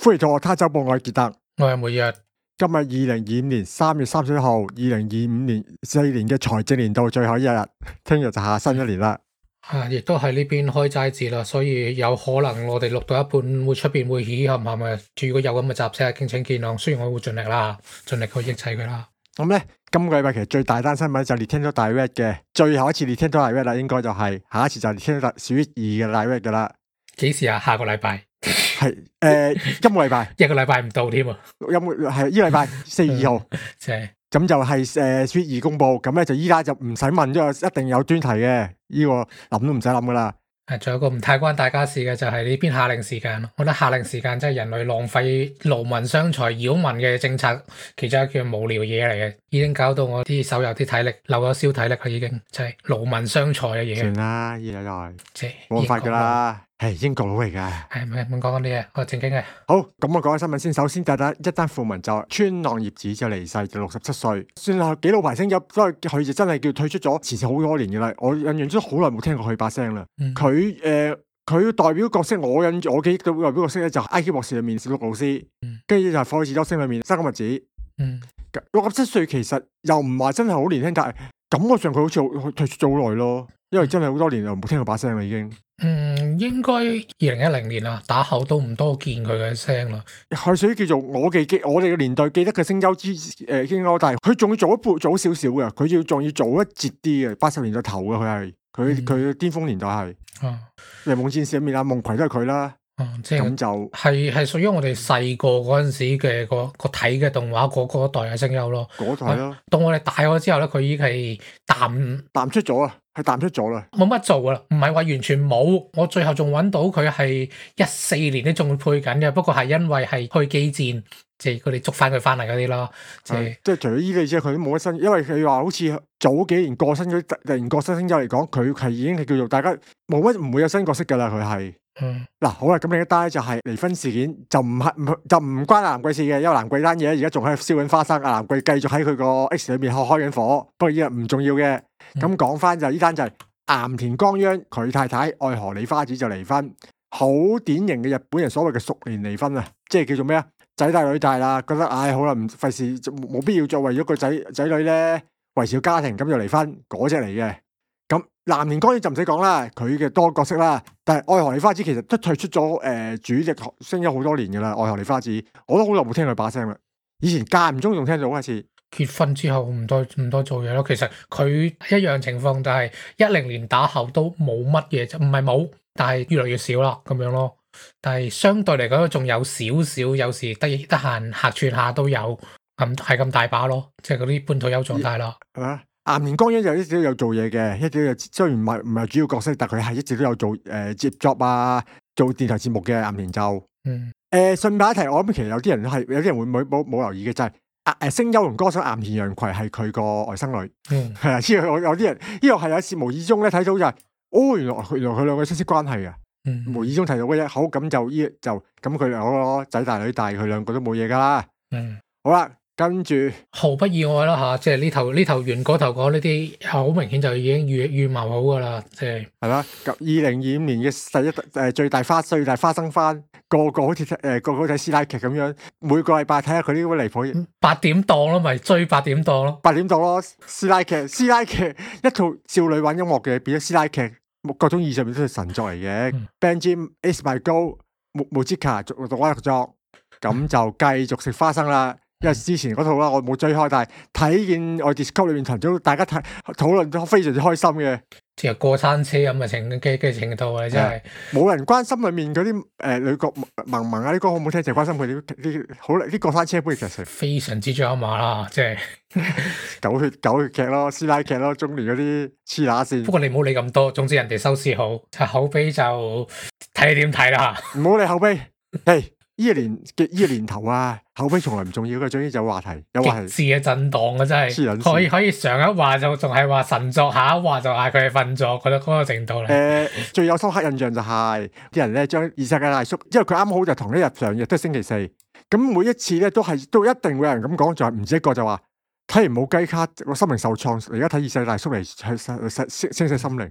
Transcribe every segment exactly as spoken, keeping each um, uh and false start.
歡迎到我他周報，我係傑特， 我係每日。 今日二零二五年三月三十一號，二零二五年四年嘅財政年度最後一日，聽日就下新一年啦。 啊，亦都係呢邊開齋節啦，所以有可能我哋錄到一半會出邊會起冚冚嘅，如果有咁嘅雜聲，敬請見諒。雖然我會盡力啦，盡力去抑制佢啦。 咁咧，今個禮拜其實最大單新聞就 Nintendo Direct 嘅，最後一次 Nintendo Direct 啦，應該就係、是、下一次就 Nintendo Switch 二嘅 Direct 噶啦。 幾時啊？下個禮拜。 係誒、呃，今個禮拜一個禮拜唔到添啊。 有冇係呢個禮拜四月二號？ 即係咁就係誒 Switch 二公布，咁咧就依家就唔使問，因為一定有專題嘅，呢、這個諗都唔使諗噶啦。 誒，仲有個唔太關大家事嘅就係呢邊夏令時間咯。我覺得夏令時間真係人類浪費勞民傷財擾民嘅政策，其中一件無聊嘢嚟嘅，已經搞到我啲手有啲體力，漏咗燒體力啦，已經就係勞民傷財嘅嘢。 算啦，依家又係即係冇辦法噶啦。係英國佬嚟噶， 係咪唔講嗰啲嘢？我正經嘅。 好，咁我講下新聞先。首先第一單一單訃聞就川浪葉子就離世，就六十七歲，算係幾老牌聲音，所以佢就真係叫退出咗前線好多年嘅啦。我印象中好耐冇聽過佢把聲啦。佢誒佢代表角色，我印我記憶到代表角色咧就係 I Q 博士裏面小鹿老師，跟住、嗯、就係火影忍者裏面山岡密子。嗯，六十七歲其實又唔話真係好年輕，但係感覺上佢好似退出咗好耐咯，因為真係好多年又冇聽過把聲啦已經。 嗯，應該二零一零年啦，打後都唔多見佢嘅聲啦。 係屬於叫做我記記，我哋嘅年代記得嘅聲優之誒聲優，但係佢仲要做一半早少少嘅，佢要仲要做一節啲嘅，八十年代頭嘅佢係，佢佢巔峰年代係。哦，夢戰士入面阿夢葵都係佢啦。哦，即係咁就係係屬於我哋細個嗰陣時嘅個個睇嘅動畫嗰嗰代嘅聲優咯。 嗰代咯。 到我哋大咗之後咧，佢已經係淡淡出咗啊，係淡出咗啦。 冇乜做噶啦，唔係話完全冇。我最後仲揾到佢係一四年都仲配緊嘅，不過係因為係去機戰，即係佢哋捉翻佢翻嚟嗰啲咯。即係即係除咗呢啲之外，佢都冇乜新。因為佢話好似早幾年過身嗰啲突然過身聲優嚟講，佢係已經係叫做大家冇乜唔會有新角色噶啦，佢係。嗯，嗱好啦，咁另一單咧就係離婚事件，就唔係唔就唔關阿蘭桂事嘅，因為蘭桂單嘢而家仲喺度燒緊花生，阿蘭桂繼續喺佢個 X 裏面開開緊火，不過呢個唔重要嘅。咁講翻就呢單就係岩田光央佢太太愛河里花子就離婚，好典型嘅日本人所謂嘅熟年離婚啊，即係叫做咩啊？仔大女大啦，覺得唉好啦，唔費事冇必要再為咗個仔仔女咧維持個家庭，咁就離婚嗰隻嚟嘅。咁岩田光央就唔使講啦，佢嘅多角色啦，但係愛河里花子其實都退出咗誒、呃、主力聲優好多年噶啦。愛河里花子我都好耐冇聽佢把聲啦，以前間唔中仲聽到一次。 結婚之後唔多唔多做嘢咯，其實佢一樣情況就係一零年打後都冇乜嘢，就唔係冇，但係越嚟越少啦咁樣咯。但係相對嚟講仲有少少，有時得得閒客串下都有，咁係咁大把咯，即係嗰啲半退休狀態啦。 係嘛？岩田光央就一直都有做嘢嘅，一直都雖然唔係唔係主要角色，但佢係一直都有做誒、呃、接 job 啊，做電台節目嘅岩田就。嗯。誒順帶一提，我諗其實有啲人係有啲人會冇冇冇留意嘅就係、是。啊誒，聲優同歌手岩田洋葵係佢個外甥女，嗯，係啊，之後有啲人呢個係有一次無意中咧睇到就係、是，哦，原來原來佢兩個親戚關係啊，嗯，無意中睇到嘅啫，好，咁就呢就咁佢兩個仔大女大，佢兩個都冇嘢噶啦，嗯，好啦，跟住毫不意外啦吓，即係呢頭呢頭完嗰頭講呢啲，好明顯就已經預預謀好噶啦，即係係啦，二零二五年嘅第一誒最大花最大花生番。個個好似誒、呃、個個睇師奶劇咁樣，每個禮拜睇下佢呢個離譜嘢。 八點檔咯，咪追八點檔咯。 八點檔咯，師奶劇，師奶劇一套少女玩音樂嘅，變咗師奶劇，各種意義上面都係神作嚟嘅。嗯、Benjamin Is My Go， Mujika 讀讀畫作，咁就繼續食花生啦。因為之前嗰套啦，我冇追開，但係睇見我 Discord 裏面群組大家睇討論都非常之開心嘅。 即係過山車咁嘅情嘅嘅程度啊，真係冇人關心裏面嗰啲誒女角萌萌啊啲歌好唔好聽，就關心佢啲啲好啲過山車杯劇情， 非常之drama啦，即係狗血狗血劇咯，師奶劇咯，中年嗰啲黐乸線。 不過你唔好理咁多，總之人哋收視好，口碑就睇你點睇啦吓。 唔好理口碑，誒。呢一年嘅呢個年頭啊，口碑從來唔重要嘅，總之就有話題，有話題。 極致嘅震盪啊，真係可以可以上一話就仲係話神作，下一話就嗌佢係糞作，覺得嗰個程度咧。誒、 呃，最有深刻印象就係、是、啲人咧將異世界大叔，因為佢啱好就同一日上日都係星期四，咁每一次咧都係都一定會有人咁講，就係唔止一個就話睇完冇雞卡，個心靈受創，而家睇異世界大叔嚟去升升升心靈。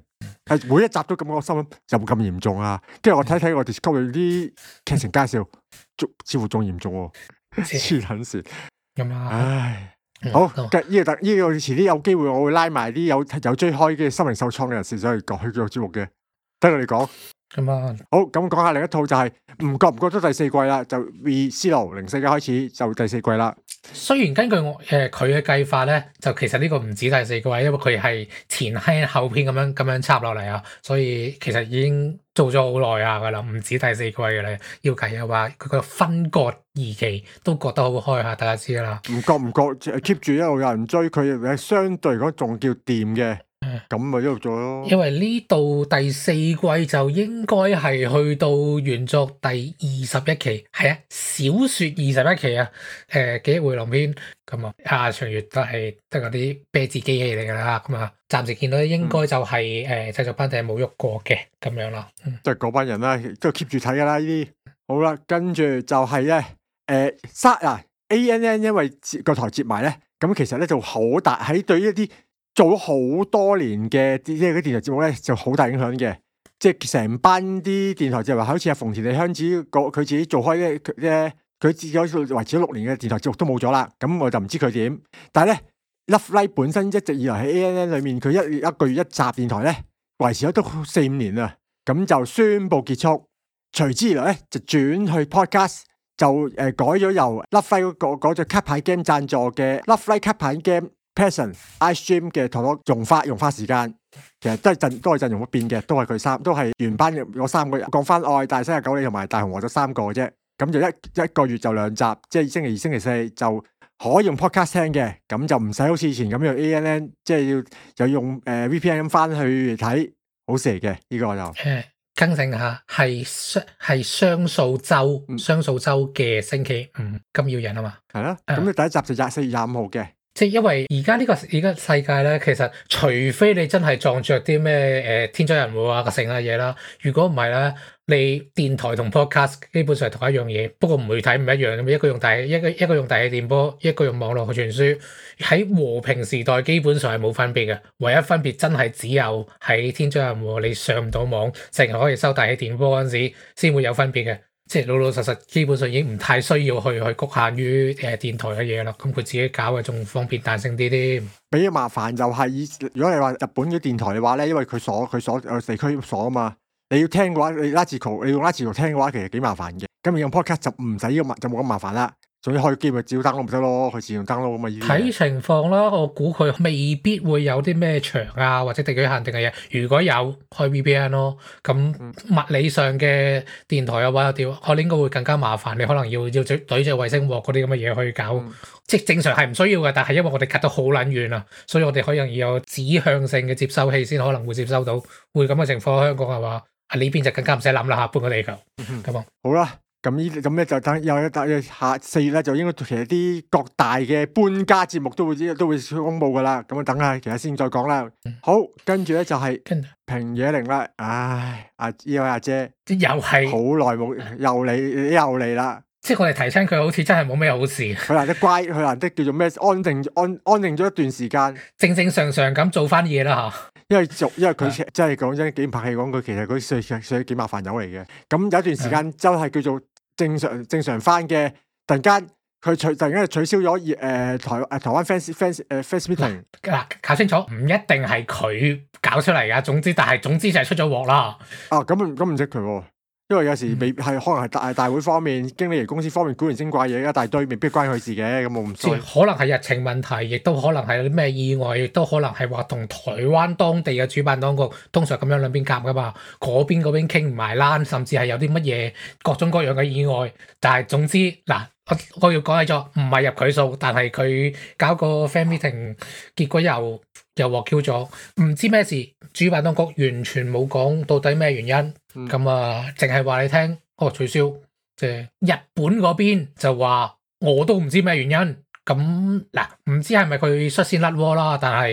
係每一集都咁，我心諗有冇咁嚴重啊？跟住我睇睇我 Discovery 啲劇情介紹，仲似乎仲嚴重喎，黐撚線。 咁啊， 唉，好，嘅呢個特呢個遲啲有機會，我會拉埋啲有有追開嘅心靈受創嘅人士上去講去做節目嘅，等佢哋講。 咁啊， 好，咁講下另一套就係唔覺唔覺都第四季啦，就 Re:Zero 零四嘅開始就第四季啦。 雖然根據我誒佢嘅計法咧，就其實呢個唔止第四季，因為佢係前篇後篇咁樣咁樣插落嚟啊，所以其實已經做咗好耐啊噶啦，唔止第四季嘅啦。要計嘅話，佢個分割二期都覺得好開下，大家知啦。 唔覺唔覺 keep 住一路有人追佢，相對嚟講仲叫掂嘅。咁咪一路做咯。因為呢度第四季就應該係去到原作第二十一期，係啊，小說二十一期啊。誒，記憶回廊篇咁啊，阿長月都係得嗰啲啤字機器嚟噶啦。咁啊，暫時見到應該就係誒製作班底冇喐過嘅咁樣啦。 即係嗰班人啦，都 keep 住睇噶啦呢啲。好啦，跟住就係咧，誒，沙啊 A N N 因為個台接埋咧，咁其實咧就好大喺對於一啲。做咗好多年嘅即係啲電台節目咧，就好大影響嘅。即係成班啲電台就話，好似阿馮田利香子佢自己做開咧，佢佢自己維持咗六年嘅電台節目都冇咗啦。咁我就唔知佢點。但係咧 Love Live 本身一直以來喺 A N N 裏面，佢一一個月一集電台咧，維持咗都四五年啦。咁就宣布結束。隨之而來咧，就轉去 Podcast， 就誒改咗由 Love Live 嗰嗰隻卡牌 game 贊助嘅 Love Live 卡牌 game。Passion iStream 嘅同我用花用花時間，其實都係陣都係陣容不變嘅，都係佢三都係原班嘅嗰三個人。講翻愛大西嘅九里同埋大雄和咗三個嘅啫，咁就一一個月就兩集，即係星期二、星期四就可以用 podcast 聽嘅，咁就唔使好似以前咁樣 A N N， 即係要又用誒 V P N 咁翻去睇，好蛇嘅呢個就誒更正下，係雙係雙數周，雙數周嘅星期五咁要人啊嘛， 係啦，咁你第一集就廿四月廿五號嘅。 即係因為而家呢個而家世界咧，其實除非你真係撞着啲咩誒天災人禍啊、成啊嘢啦，如果唔係咧，你電台同 podcast 基本上係同一樣嘢，不過媒體唔一樣咁，一個用大一個一個用大氣電波，一個用網絡去傳輸。喺和平時代基本上係冇分別嘅，唯一分別真係只有喺天災人禍你上唔到網，淨係可以收大氣電波嗰陣時，先會有分別嘅。即係老老實實，基本上已經唔太需要去去局限於誒電台嘅嘢啦。咁佢自己搞嘅仲方便彈性啲啲。 比較麻煩就係，如果你話日本嘅電台嘅話咧，因為佢鎖佢鎖有地區鎖啊嘛，你要聽嘅話，你拉字圖，你用拉字圖聽嘅話，其實幾麻煩嘅。咁你用 podcast 就唔使呢個麻，就冇咁麻煩啦。總之開機咪照 download 咪得咯，佢自動 download 咁啊。 睇情況啦，我估佢未必會有啲咩牆啊或者地區限定嘅嘢。如果有開 V P N 咯，咁物理上嘅電台嘅話有啲，我應該會更加麻煩。你可能要要懟隻衛星鑊嗰啲咁嘅嘢去搞，嗯、即係正常係唔需要嘅。但係因為我哋隔得好撚遠啊，所以我哋可能要有指向性嘅接收器先可能會接收到。會咁嘅情況，香港係話啊呢邊就更加唔使諗啦嚇，半個地球咁啊。 嗯、好啦。咁呢咁咧就等有一等下四月咧就應該其實啲各大嘅搬家節目都會都會公布噶啦，咁啊等下其實先再講啦。好，跟住咧就係平野翎啦，唉，阿呢位阿姐又係好耐冇又嚟又嚟啦， 即係我哋提親佢好似真係冇咩好事， 佢難得乖，佢難得叫做咩安定安安定咗一段時間， 正正常常咁做翻嘢啦吓。 因為做，因為佢真係講真，幾拍戲講佢其實佢歲歲幾麻煩友嚟嘅。咁有一段時間就係叫做正常正常翻嘅，突然間佢取突然間取消咗誒、呃、台誒台灣 fans fans 誒 fans meeting。 嗱，搞清楚，唔一定係佢搞出嚟噶。總之，但係總之就係出咗鑊啦。 啊，咁咁唔識佢喎。因為有時未係、嗯、可能係大大會方面、經理人公司方面古靈精怪嘢一大堆，未必關佢事嘅，咁我唔知。 可能係日程問題，亦都可能係有啲咩意外，亦都可能係話同台灣當地嘅主辦當局通常咁樣兩邊夾噶嘛，嗰邊嗰邊傾唔埋欄，甚至係有啲乜嘢各種各樣嘅意外。但係總之嗱，我我要講起咗，唔係入佢數，但係佢搞個 fan meeting，結果又又獲 Q 咗，唔知咩事，主辦當局完全冇講到底咩原因。咁、嗯、啊，淨係話你聽，哦取消，即係日本嗰邊就話我都唔知咩原因。咁嗱，唔知係咪佢率先甩鍋啦？但係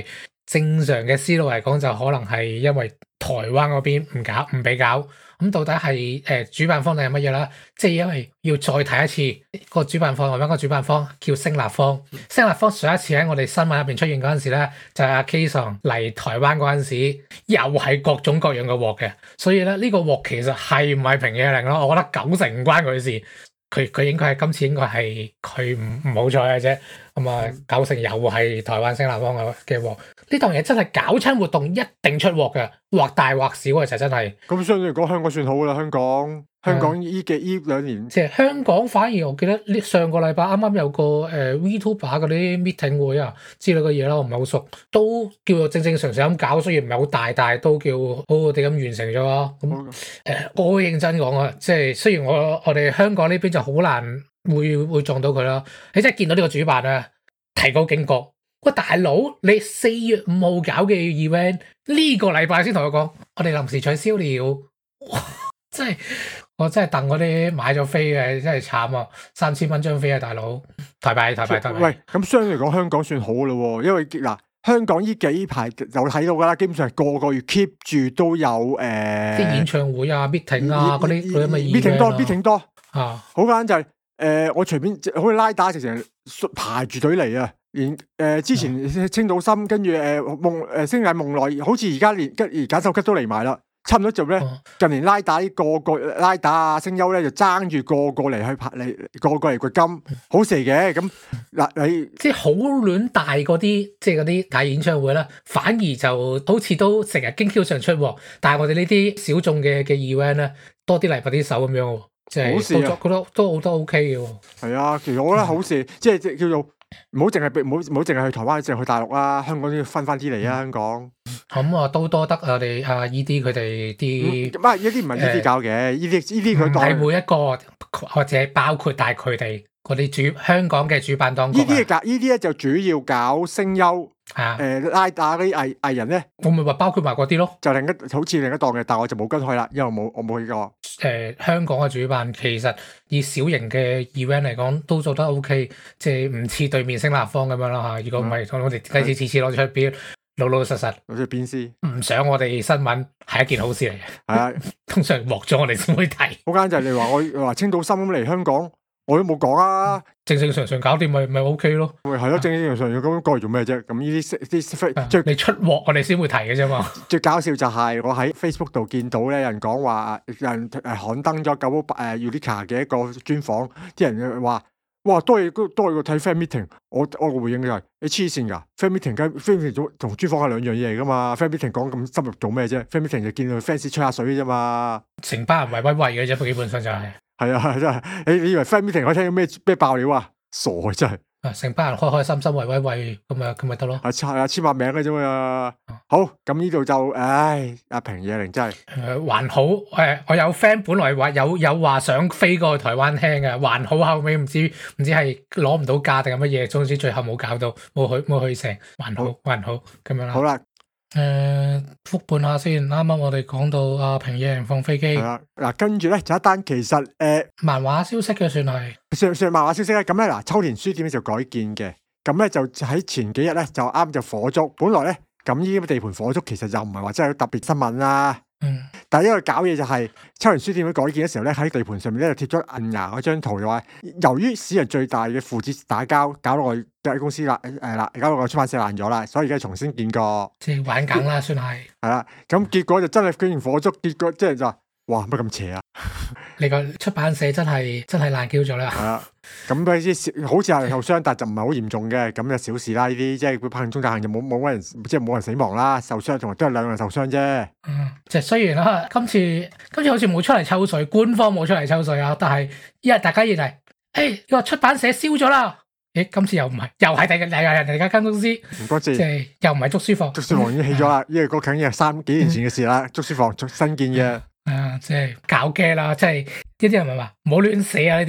正常嘅思路嚟講，就可能係因為台灣嗰邊唔搞唔俾搞。咁到底係誒、呃、主辦方定係乜嘢啦？即係因為要再睇一次個主辦方，台灣個主辦方叫星立方。星立方上一次喺我哋新聞入邊出現嗰陣時咧，就係、是、阿 Kason 嚟台灣嗰陣時，又係各種各樣嘅鑊嘅。所以咧，呢、這個鑊其實係唔係平野翎咯？我覺得九成唔關佢事。佢佢應該係今次應該係佢唔唔好彩嘅啫。咁啊，九成又係台灣星立方嘅嘅鑊。呢檔嘢真係搞親活動一定出鑊嘅，或大或小嘅就真係。 咁相對嚟講，香港算好啦。香港香港依幾依兩年， 即係香港反而我記得呢上個禮拜啱啱有個誒、呃、VTuber 嗰啲 meeting 會啊之類嘅嘢啦，我唔係好熟，都叫做正正常常咁搞，雖然唔係好大，但係都叫好好地咁完成咗。咁誒、嗯呃，我會認真講啊，即係雖然我我哋香港呢邊就好難會會撞到佢啦。你真係見到呢個主辦啊，提高警覺。喂，大佬，你四月五號搞嘅 event 呢個禮拜先同我講，我哋臨時取消了。哇！真係我真係戥嗰啲買咗飛嘅，真係慘啊！三千蚊張飛啊，大佬，台幣台幣台幣。 喂，咁相對嚟講，香港算好咯，因為嗱，香港呢幾排有睇到噶啦，基本上係個個月 keep 住都有誒，啲、呃、 演唱會啊、meeting 啊嗰啲嗰啲乜嘢 meeting 多 meeting 多啊， 好簡單就係、是、誒、呃，我隨便好似拉打直情排住隊嚟啊！連誒、呃、之前青島心跟住誒夢誒星藝夢內，好似而家連而家手吉都嚟埋啦，差唔多就咧、啊、近年拉打啲個個拉打啊聲優咧就爭住個個嚟去拍嚟個個嚟掘金，好蛇嘅咁嗱你即係好亂大嗰啲即係嗰啲大演唱會啦，反而就好似都成日經銷上出喎，但係我哋呢啲小眾嘅嘅 event 咧多啲嚟拍啲手咁樣喎，即係好事啊， 覺得都好多 OK 嘅喎。 係啊，其實我覺得好事，嗯、即係即係叫做。唔好淨係唔好唔好淨係去台灣，淨係去大陸啦。香港都要分翻啲嚟啊！香港咁啊，都多得我哋啊 E D 佢哋啲， 唔係呢啲唔係 E D 搞嘅，E D E D 佢係每一個或者包括大佢哋嗰啲主香港嘅主辦當局。 E D 搞 E D 咧就主要搞聲優， 啊， 誒拉打嗰啲藝藝人咧， 我咪話包括埋嗰啲咯， 就另一好似另一檔嘅，但係我就冇跟去啦，因為我冇我冇去過。 誒、呃、香港嘅主辦其實以小型嘅 event 嚟講都做得 OK，即係唔似對面星立方咁樣啦嚇。如果唔係，嗯、我哋第次次次攞出表，老老實實攞出鞭屍，唔上我哋新聞係一件好事嚟嘅。係啊，通常獲咗我哋先會睇。好簡單就係你話我話青島心咁嚟香港。我都冇講啊， 正正常常搞掂咪咪 O K 咯。 咪係咯，正正常常咁過嚟做咩啫？咁呢啲啲最你出鑊，我哋先會提嘅啫嘛。 最搞笑就係我喺 Facebook 度見到咧，有人講話，有人誒刊登咗九誒 Ulika 嘅一個專訪，啲人話：哇，多嘢多嘢睇 fan meeting。我我個回應就係、是：你黐線㗎 fan meeting 跟 fan meeting 同專訪係兩樣嘢嚟㗎嘛 fan meeting 講咁深入做咩啫 fan meeting 就見到 fans 吹下水嘅啫嘛。成班人圍威喂嘅啫，基本上就係、是。 係啊，真係你你以為 fan meeting 可以聽到咩咩爆料啊？傻啊，真係啊！成班人開開心心為威喂，咁咪咁咪得咯。 啊，簽啊簽下名嘅啫嘛。好，咁呢度就唉，阿平野翎真係誒還好誒，我有 friend 本來話有有話想飛過去台灣聽嘅，還好後尾唔知唔知係攞唔到假定係乜嘢，總之最後冇搞到，冇去冇去成，還好還好咁樣啦。 好啦。 誒，復盤下先。啱啱我哋講到阿平野翎放飛機， 嗱，跟住咧就一單，其實誒、呃、 漫畫消息嘅算係上上漫畫消息咧，咁咧嗱，秋田書店咧就改建嘅，咁咧就喺前幾日咧就啱就火燭，本來咧咁呢啲地盤火燭，其實就唔係話真係有特別新聞啦。嗯，但係因為搞嘢就係、是、秋田書店喺改建嘅時候咧，喺地盤上面咧就貼咗銀牙嗰張圖，就話由於史人最大嘅父子打交，搞到我間公司爛誒啦，搞到我出版社爛咗啦，所以而家重新建過， 即係玩梗啦，算係係啦。咁結果就真係居然火燭，結果即係就哇乜咁邪啊！ 你個出版社真係真係爛 Q 咗啦。係啊， 咁嗰啲好似係受傷，但就唔係好嚴重嘅，咁就小事啦。呢啲即係佢拍中大幸就冇冇乜人，即係冇人死亡啦，受傷同埋都係兩個人受傷啫。嗯， 即係雖然啦，今次今次好似冇出嚟抽水，官方冇出嚟抽水啊，但係因為大家以為誒個出版社燒咗啦，誒今次又唔係，又係第日又係人哋間公司，唔多謝， 即係又唔係竹書房， 竹書房已經起咗啦，因為嗰梗係三幾年前嘅事啦，竹書房新建嘅。 啊，即係搞嘅啦，即係呢啲人咪話唔好亂寫啊！呢啲嘢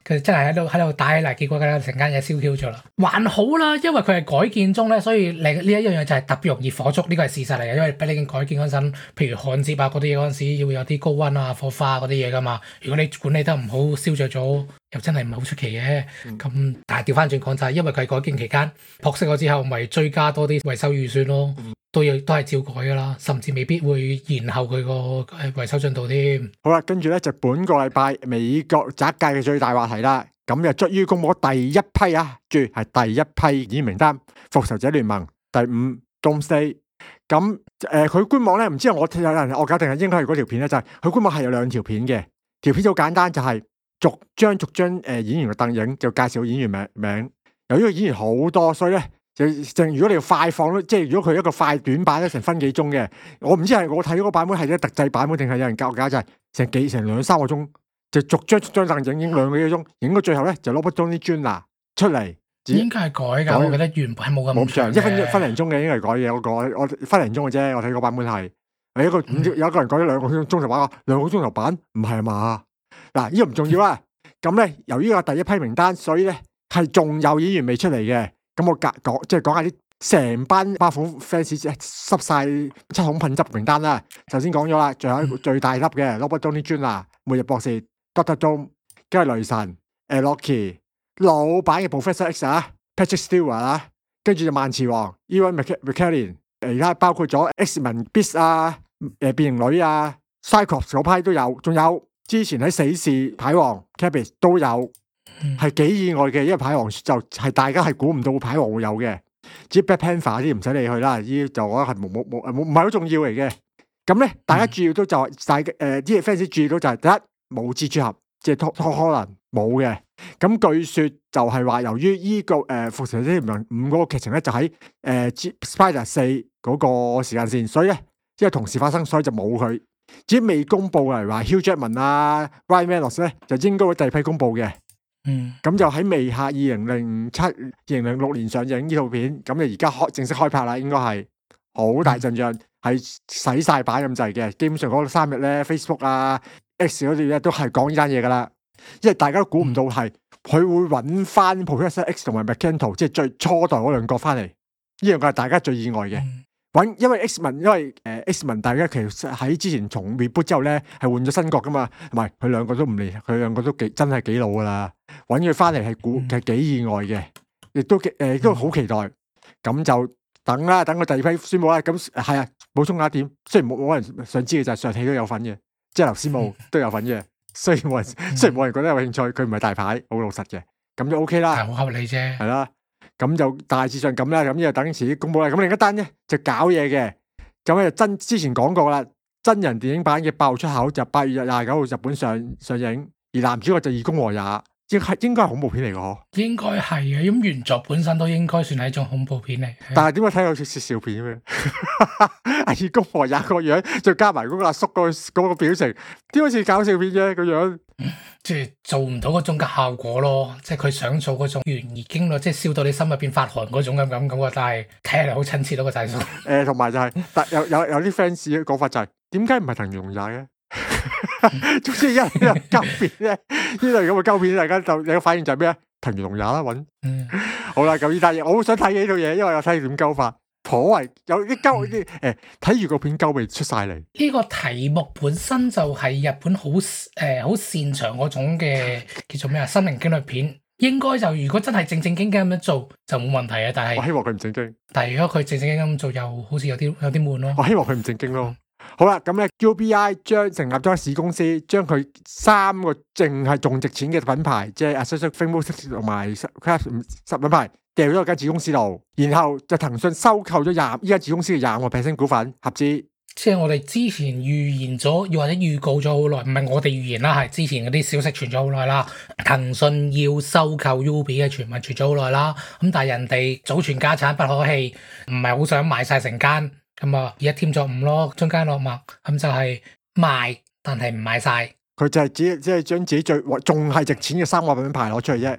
佢真係喺度喺度打起嚟，結果咧成間嘢燒 Q 咗啦。還好啦，因為佢係改建中咧，所以你呢一樣嘢就係特別容易火燭，呢個係事實嚟嘅。因為俾你改建嗰陣，譬如焊接啊嗰啲嘢嗰陣時，要有啲高溫啊、火花嗰啲嘢噶嘛。如果你管理得唔好，燒着咗，又真係唔係好出奇嘅。咁、嗯、但係調翻轉講就係，因為佢係改建期間撲熄咗之後，咪追加多啲維修預算咯。嗯都要都係照改噶啦，甚至未必會延後佢個誒維修進度添。好啦， 跟住咧就本個禮拜美國宅界嘅最大話題啦，咁就終於公布第一批啊，注係第一批演員名單，復仇者聯盟第五 Doomsday。咁誒佢官網咧唔知我有人我搞定係應該係嗰條片咧，就係、是、佢官網係有兩條片嘅，條片好簡單，就係逐張逐張誒演員嘅凳影就介紹演員名名。由於個演員好多，所以咧。就正如果你要快放即係如果佢一個快短版咧，成分幾鐘嘅，我唔知係我睇嗰個版本係一特製版本，定係有人教教就係成幾成兩三個鐘，就逐張逐張凳影影兩個幾鐘，影到最後咧就攞不中啲磚拿出嚟。 應該係改噶，我覺得原本係冇咁長， 一分一分零鐘嘅應該係改嘢，我改我分零鐘嘅啫，我睇個版本係有一個、嗯、有一個人改咗兩個鐘頭版，兩個鐘頭版唔係啊嘛。嗱呢個唔重要啦。咁咧由於個第一批名單，所以咧係仲有演員未出嚟嘅。咁我講講即係講下啲成班巴虎 fans 濕晒七孔噴汁名單啦。頭先講咗啦，仲有一個最大粒嘅 Robert Downey Junior 末日博士 Doctor Doom， 跟住雷神誒 Loki， 老闆嘅 Professor X 啊 Patrick Stewart 啊，跟住就萬磁王 Ewan McKellen， 而家包括咗 X-Men Beast 啊，誒變形女啊 Cyclops 嗰批都有，仲有之前喺死侍牌王 Cabby 都有。係幾意外嘅，因為牌王就係大家係估唔到牌王會有嘅。至於 Black Panther 啲唔使理佢啦，呢啲就我覺得係冇冇冇唔係好重要嚟嘅。咁咧，大家注意到就係大誒啲 fans 注意到就係第一冇蜘蛛俠，即係 Tom Holland冇嘅。咁據說就係話由於依、這個誒復仇者聯盟五嗰個劇情咧就喺誒、呃、Spider 四嗰個時間線，所以咧因為同時發生，所以就冇佢。至於未公布嚟話 Hugh Jackman 啊 Ryan Reynolds 咧就應該會第二批公布嘅。嗯，咁就喺未下二零零七、二零零六年上映呢套片，咁就而家開正式開拍啦，應該係好大陣仗，係洗晒版咁滯嘅。基本上嗰三日咧 ，Facebook 啊、X 嗰啲咧都係講呢單嘢噶啦，因為大家都估唔到係佢會揾翻 Professor X 同埋 Magneto， 即係最初代嗰兩個翻嚟，呢樣個係大家最意外嘅。揾，因為 X-Men， 因為誒、呃、X-Men 大家其實喺之前從 reboot 之後咧係換咗新角噶嘛，唔係佢兩個都唔嚟，佢兩個都幾真係幾老噶啦，揾佢翻嚟係估係幾意外嘅，亦都誒、呃、都好期待，咁就等啦，等佢第二批宣佈啦。咁係啊，補充一點，雖然冇冇人想知嘅就係上戲都有份嘅，即係劉思慕都有份嘅，雖然冇人、嗯、雖然冇人覺得有興趣，佢唔係大牌，好老實嘅，咁就 OK 啦， 係好合理啫， 係啦。咁就大致上咁啦，咁就等遲啲公布啦。咁另一單咧就搞嘢嘅，咁咧真之前講過啦，真人電影版嘅《爆出口》就八月廿九號日本上上映，而男主角就二宮和也，應係應該係恐怖片嚟嘅嗬？應該係嘅，咁原作本身都應該算係一種恐怖片嚟。但係點解睇到似似笑片嘅？二宮和也個樣，再加埋嗰個阿叔個嗰個表情，點解似搞笑片啫個樣？即係做唔到嗰種嘅效果咯，即係佢想做嗰種懸疑驚咯，即係燒到你心入邊發寒嗰種咁咁感覺，但係睇嚟好親切咯個大叔。誒，同埋就係，但有有有啲 fans 嘅講法就係，點解唔係藤原龍也嘅？總之一呢類膠片咧，呢類咁嘅膠片，大家就有個反應就係咩啊？藤原龍也啦，搵。嗯。好啦，咁呢單嘢，我好想睇呢套嘢，因為我睇點鳩法。頗為有啲鳩啲誒，睇預告片鳩味出晒嚟。呢個題目本身就係日本好誒好擅長嗰種嘅叫做咩啊，心靈驚慄片。應該就如果真係正正經經咁樣做就冇問題啊。但係我希望佢唔正經。但係如果佢正正經經咁做，又好似有啲有啲悶咯。我希望佢唔正經咯。好啦，咁咧 U B I 將成立咗子公司，將佢三個淨係仲值錢嘅品牌，即係 Associated Films 同埋十品牌。掉咗間子公司度，然後就騰訊收購咗廿依家子公司嘅廿五個 percent 股份合資。即係我哋之前預言咗，又或者預告咗好耐，唔係我哋預言啦，係之前嗰啲消息傳咗好耐啦。騰訊要收購 U B 嘅傳聞傳咗好耐啦。咁但係人哋祖傳家產不可棄，唔係好想賣晒成間，咁啊而家添咗五咯，中間落墨，咁就係賣，但係唔賣晒。佢就係只即係將自己最仲係值錢嘅三個品牌攞出嚟啫。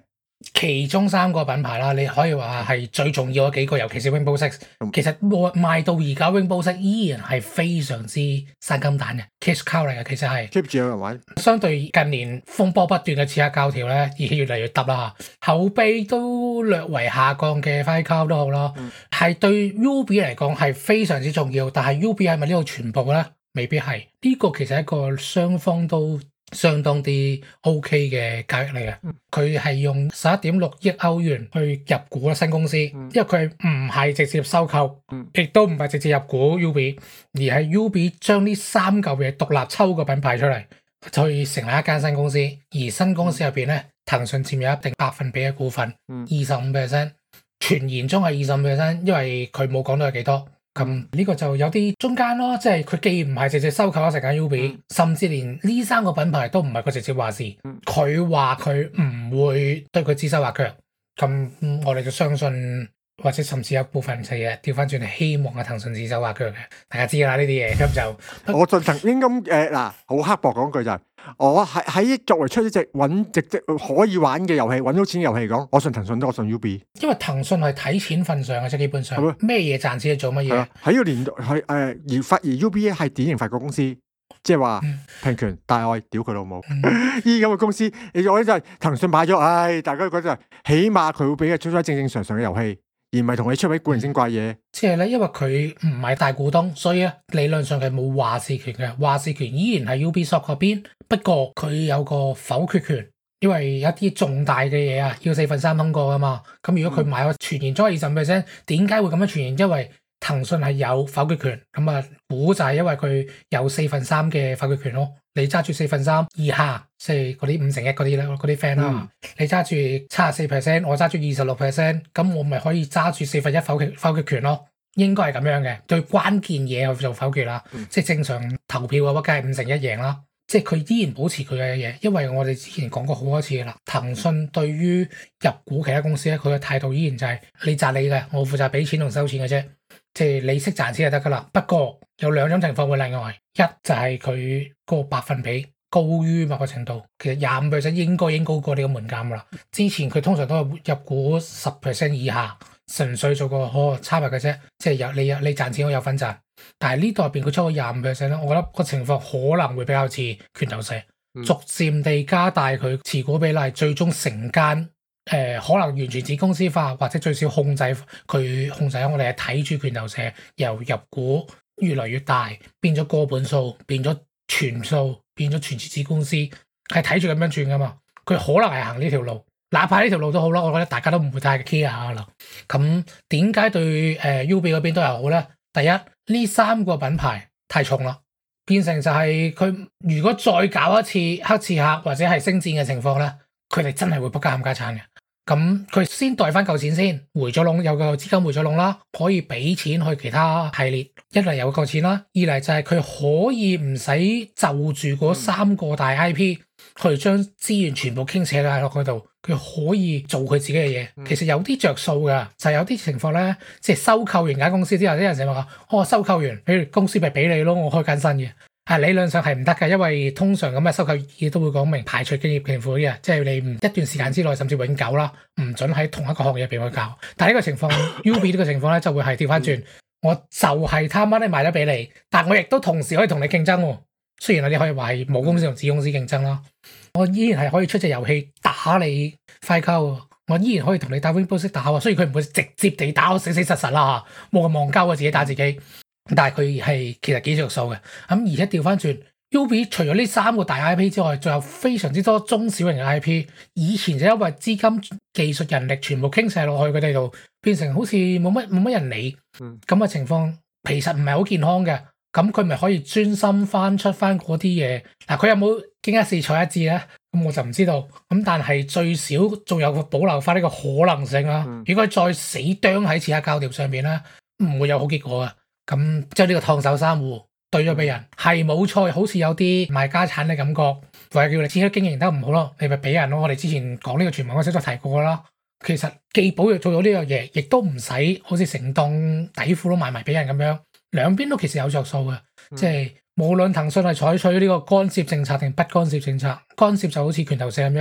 其中三個品牌啦，你可以話係最重要嗰幾個，尤其是 Rainbow Six， 嗯、 其實賣到而家 Rainbow Six 依然係非常之生金蛋嘅 cash cow 嚟嘅，其實係 keep 住有人玩。相對近年風波不斷嘅刺客教條咧，而越嚟越耷啦嚇，口碑都略為下降嘅 Five Cow 都好啦，係、嗯、對 U B 嚟講係非常之重要，但係 U B 係咪呢度全部咧？未必係。呢、這個其實係一個雙方都相當啲 OK 嘅交易嚟嘅，佢係、嗯、用十一點六億歐元去入股啦新公司，嗯、因為佢唔係直接收購，亦都唔係直接入股 U B， 而係 U B 將呢三嚿嘢獨立抽個品牌出嚟，去成立一間新公司。而新公司入邊咧，騰訊佔有一定百分比嘅股份，二十五 percent，傳言中係二十五 percent，因為佢冇講到係幾多。咁呢個就有啲中間咯，即係佢既唔係直接收購咗成間 U B，、嗯、甚至連呢三個品牌都唔係佢直接話事。佢話佢唔會對佢指手畫腳，咁、嗯、我哋就相信，或者甚至有部分嘅嘢調翻轉嚟希望啊騰訊指手畫腳嘅，大家知啦呢啲嘢。咁就我盡曾經咁誒嗱，好、呃、刻薄講句就係、是，我喺喺作為出一隻穩直直可以玩嘅遊戲，揾到錢嘅遊戲嚟講，我信騰訊多過信 U B。因為騰訊係睇錢份上嘅啫，基本上咩嘢賺錢去做乜嘢。喺呢個年代係誒而發而 U B 係典型法國公司，即係話平權大愛屌佢老母。呢啲咁嘅公司，你我咧就係騰訊買咗，唉，大家覺得起碼佢會俾佢出咗正正常常嘅遊戲。而唔係同你出位古靈精怪嘢，即係咧，因為佢唔係大股東，所以咧理論上係冇話事權嘅，話事權依然係 Ubisoft 嗰邊。不過佢有個否決權，因為有一啲重大嘅嘢啊，要四分三通過噶嘛。咁如果佢買個傳言咗二十 percent，點解會咁樣傳言？因為騰訊係有否決權，咁啊估就係因為佢有四分三嘅否決權咯。你揸住四分三以下，即係嗰啲五成一嗰啲咧，嗰啲 friend 啦，嗯、你揸住七十四 percent，我揸住二十六 percent，咁我咪可以揸住四分一否決否決權咯。應該係咁樣嘅，對關鍵嘢去做否決啦。嗯、即係正常投票嘅話，梗係五成一贏啦。即係佢依然保持佢嘅嘢，因為我哋之前講過好多次啦。騰訊對於入股其他公司咧，佢嘅態度依然就係你賺你嘅，我負責俾錢同收錢嘅啫。即係你識賺錢就得噶啦。不過有兩種情況會例外，一就係佢個百分比高於某個程度，其實廿五 percent 應該已經高過呢個門檻噶啦。之前佢通常都係入股十 percent 以下，純粹做個哦差別嘅啫，即係有你有你賺錢我有分賺。但係呢度入邊佢抽咗廿五 percent 咧，我覺得個情況可能會比較似拳頭蛇，嗯、逐漸地加大佢持股比例，最終成間誒、呃、可能完全子公司化，或者最少控制佢控制。我哋係睇住拳頭蛇由入股越嚟越大，變咗個本數，變咗全數，變咗全子公司，係睇住咁樣轉噶嘛。佢可能係行呢條路，哪怕呢條路都好啦，我覺得大家都唔會太 care 下啦。咁點解對誒、呃、U B 嗰邊都有好咧？第一，呢三個品牌太重啦，變成就係佢如果再搞一次黑刺客或者係星戰嘅情況咧，佢哋真係會仆街冚家鏟嘅。咁佢先袋翻嚿錢先，回咗籠，有個資金回咗籠啦，可以俾錢去其他系列。一嚟有嚿錢啦，二嚟就係佢可以唔使就住嗰三個大 I P 去將資源全部傾斜喺落嗰度，佢可以做佢自己嘅嘢。其實有啲着數噶，就係有啲情況咧，即係收購完間公司之後，啲人成日話：哦，收購完，譬如公司咪俾你咯，我開間新嘅。係理論上係唔得嘅，因為通常咁嘅收購嘢都會講明排除競業競負嘅，即係你唔一段時間之內甚至永久啦，唔准喺同一個行業入邊去搞。但係呢個情況，U B 呢個情況咧就會係調翻轉，我就係貪啱你賣咗俾你，但我亦都同時可以同你競爭。雖然你可以話係母公司同子公司競爭啦，我依然係可以出隻遊戲打你快溝，我依然可以同你打 Rainbow Six 打。雖然佢唔會直接地打我死死實實啦嚇，冇咁忘交啊，自己打自己。但係佢係其實幾着數嘅，咁而且調翻轉 U B 除咗呢三個大 I P 之外，仲有非常之多中小型嘅 I P。以前就因為資金、技術、人力全部傾晒落去佢哋度，變成好似冇乜冇乜人理咁嘅情況，其實唔係好健康嘅。咁佢咪可以專心翻出翻嗰啲嘢嗱？佢有冇經一事才一智咧？咁我就唔知道。咁但係最少仲有個保留翻呢個可能性啦。嗯、如果佢再死釘喺刺客教條上面咧，唔會有好結果嘅。咁即係呢個燙手山芋對咗俾人係冇錯，好似有啲賣家產嘅感覺，或者叫你自己經營得唔好咯，你咪俾人咯。我哋之前講呢個傳聞嗰時都提過啦。其實既保育做咗呢樣嘢，亦都唔使好似成檔底褲都賣埋俾人咁樣，兩邊都其實有着數嘅。嗯、即係無論騰訊係採取呢個干涉政策定不干涉政策，干涉就好似拳頭蛇咁樣，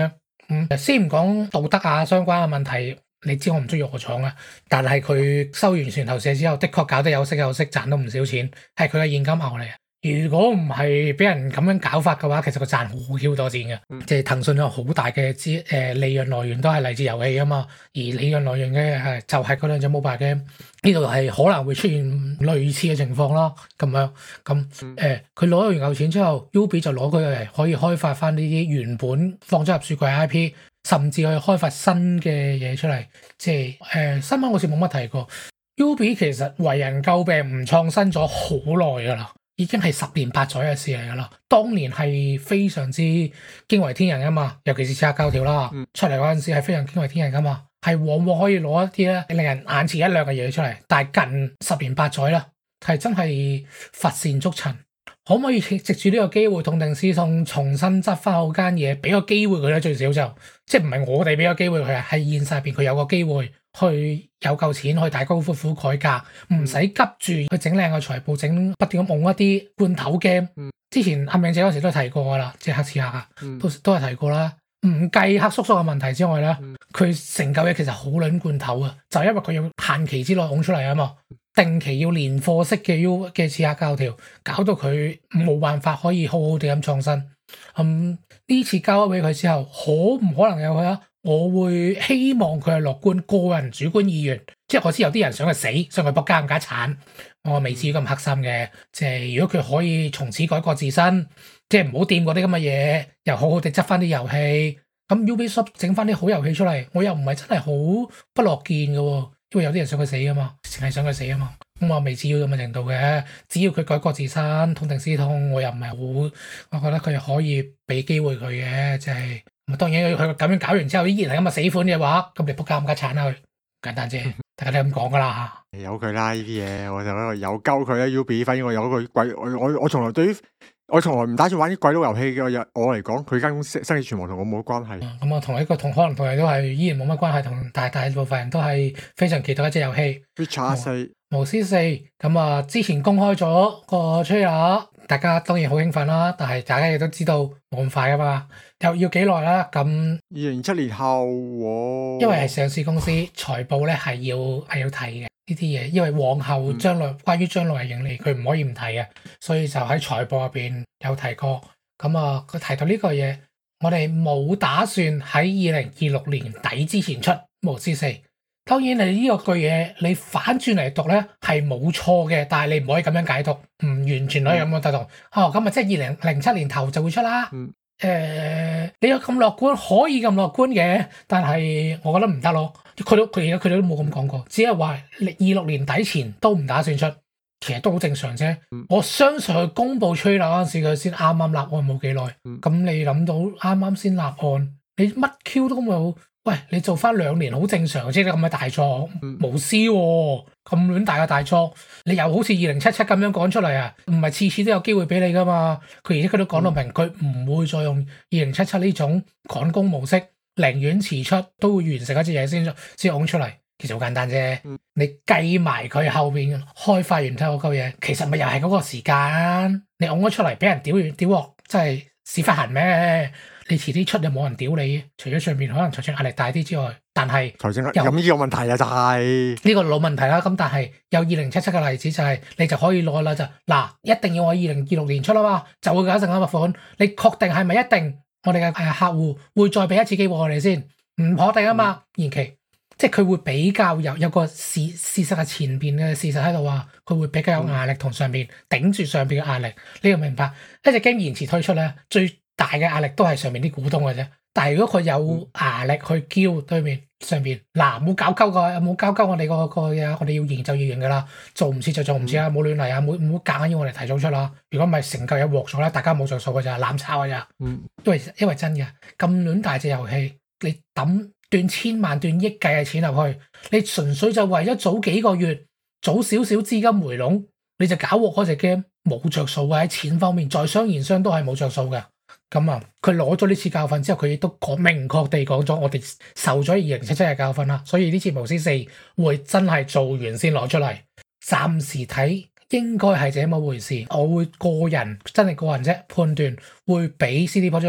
嗯，先唔講道德啊相關嘅問題，你知我唔中意我廠啊，但係佢收完船頭社之後，的確搞得有聲有色，賺到唔少錢，係佢嘅現金流嚟。如果唔係俾人咁樣搞法嘅話，其實佢賺好 Q 多錢嘅。嗯、即係騰訊有好大嘅資誒利潤來源都係嚟自遊戲啊嘛，而利潤來源嘅係就係嗰兩隻 mobile game，呢度係可能會出現類似嘅情況啦。咁樣咁誒，佢攞完嚿錢之後 ，Ubi 就攞佢嚟可以開發翻呢啲原本放咗入雪櫃 I P， 甚至去開發新嘅嘢出嚟。即係誒、呃、新聞好似冇乜提過 Ubi 其實為人詬病唔創新咗好耐㗎啦。已經係十年八載嘅事嚟噶啦，當年係非常之驚為天人噶嘛，尤其是刺客教條啦，嗯、出嚟嗰陣時係非常驚為天人噶嘛，係往往可以攞一啲咧令人眼前一亮嘅嘢出嚟，但係近十年八載啦，係真係乏善足陳。可唔可以藉住呢個機會痛定思痛，重新執翻好間嘢，俾個機會佢咧？最少就即係唔係我哋俾個機會佢啊，係現實入邊佢有個機會去有夠錢去大刀闊斧改革，唔使急住去整靚個財報，整不斷咁拱一啲罐頭 game。之前阿明姐嗰時都提過噶啦，即係黑刺客啊，都都係提過啦。唔計黑叔叔嘅問題之外咧，佢成嚿嘢其實好撚罐頭啊，就係因為佢要限期之內拱出嚟啊嘛。定期要年貨式嘅 U 嘅刺客教條，搞到佢冇辦法可以好好地咁創新。咁、嗯、呢次交咗俾佢之後，可唔可能有佢啊？我會希望佢係樂觀，個人主觀意願。即係我知有啲人想佢死，想佢仆街冚家鏟，我未至於咁黑心嘅。即係如果佢可以從此改過自身，即係唔好掂嗰啲咁嘅嘢，又好好地執翻啲遊戲。咁 Ubisoft 整翻啲好遊戲出嚟，我又唔係真係好不樂見嘅。因為有啲人想佢死啊嘛，淨係想佢死啊嘛，咁我未至於咁嘅程度嘅，只要佢改過自身，痛定思痛，我又唔係好，我覺得佢可以俾機會佢嘅，即係，咁當然佢咁樣搞完之後依然係咁嘅死款嘅話，咁你仆街冚家鏟啦佢，簡單啫，大家都咁講噶啦嚇。 有佢啦呢啲嘢，我就喺度有鳩佢啦 Ubi， 反正我有佢鬼，我我我從來對於。我從來唔打算玩啲鬼佬遊戲嘅，我嚟講，佢間公司生意全部同我冇關係。咁啊，同一個同可能同你都係依然冇乜關係，同大大部分人都係非常期待一隻遊戲。 Witcher 四， 巫師四，咁啊，之前公開咗個 trailer，大家當然好興奮啦，但係大家亦都知道冇咁快噶嘛，又要幾耐啦？咁二零七年後， 因為係上市公司財報咧係要係要睇嘅。呢啲嘢，因為往後將來、嗯、關於將來嘅盈利，佢唔可以唔提嘅，所以就喺財報入邊有提過。咁啊，佢提到呢個嘢，我哋冇打算喺二零二六年底之前出巫師四。當然，你呢個句嘢你反轉嚟讀咧係冇錯嘅，但係你唔可以咁樣解讀，唔完全可以咁樣解讀。嗯、哦，咁啊，即係二零零七年頭就會出啦。嗯誒、呃，你有咁樂觀，可以咁樂觀嘅，但係我覺得唔得咯。佢都佢而家佢哋都冇咁講過，只係話二六年底前都唔打算出，其實都好正常啫。嗯、我相信佢公布吹樓嗰陣時，佢先啱啱立案冇幾耐。咁、嗯、你諗到啱啱先立案，你乜 Q 都冇。喂，你做翻兩年好正常，即係咁嘅大作，無私喎，咁亂大嘅大作，你又好似二零七七咁樣講出嚟啊？唔係次次都有機會俾你噶嘛？佢而家佢都講到明，佢唔、嗯、會再用二零七七呢種趕工模式，寧願遲出都會完成一隻嘢先先拱出嚟。其實好簡單啫，嗯、你計埋佢後邊開發完之後嗰嚿嘢，其實咪又係嗰個時間，你拱咗出嚟俾人屌完屌鑊，真係屎忽痕咩？你遲啲出又冇人屌你，除咗上面可能財政壓力大啲之外，但係財政有呢個問題啊，就係呢個老問題啦。咁但係有二零七七嘅例子就係、是，你就可以攞啦就嗱，一定要我二零二六年出啊嘛，就會搞成咁嘅款。你確定係咪一定我哋嘅誒客戶會再俾一次機會我哋先？唔確定啊嘛，延期、嗯，即係佢會比較有有個事事實係前邊嘅事實喺度啊，佢會比較有壓力同上邊頂住上邊嘅壓力。你要明白，一隻 game 延遲推出咧，最大嘅壓力都係上面啲股東嘅啫，但係如果佢有壓力去叫對面上邊，嗱冇搞鳩個，有冇搞鳩我哋個個嘢，我哋要贏就要贏噶啦，做唔切就做唔切啊，冇亂嚟啊，冇冇夾硬要我哋提早出啦。如果唔係成嚿嘢鑊咗咧，大家冇着數嘅咋，攬炒嘅咋。嗯，因為因為真嘅咁亂大隻遊戲，你抌斷千萬斷億計嘅錢入去，你純粹就為咗早幾個月早少少資金回籠，你就搞鑊嗰隻 game，冇着數嘅，喺錢方面，在商言商都係冇着數嘅。咁啊，佢攞咗呢次教訓之後，佢亦都講明確地講咗，我哋受咗二零七七嘅教訓啦。所以呢次巫師四會真係做完先攞出嚟。暫時睇應該係這麼回事。我會個人真係個人啫判斷，會比 C D Projekt Red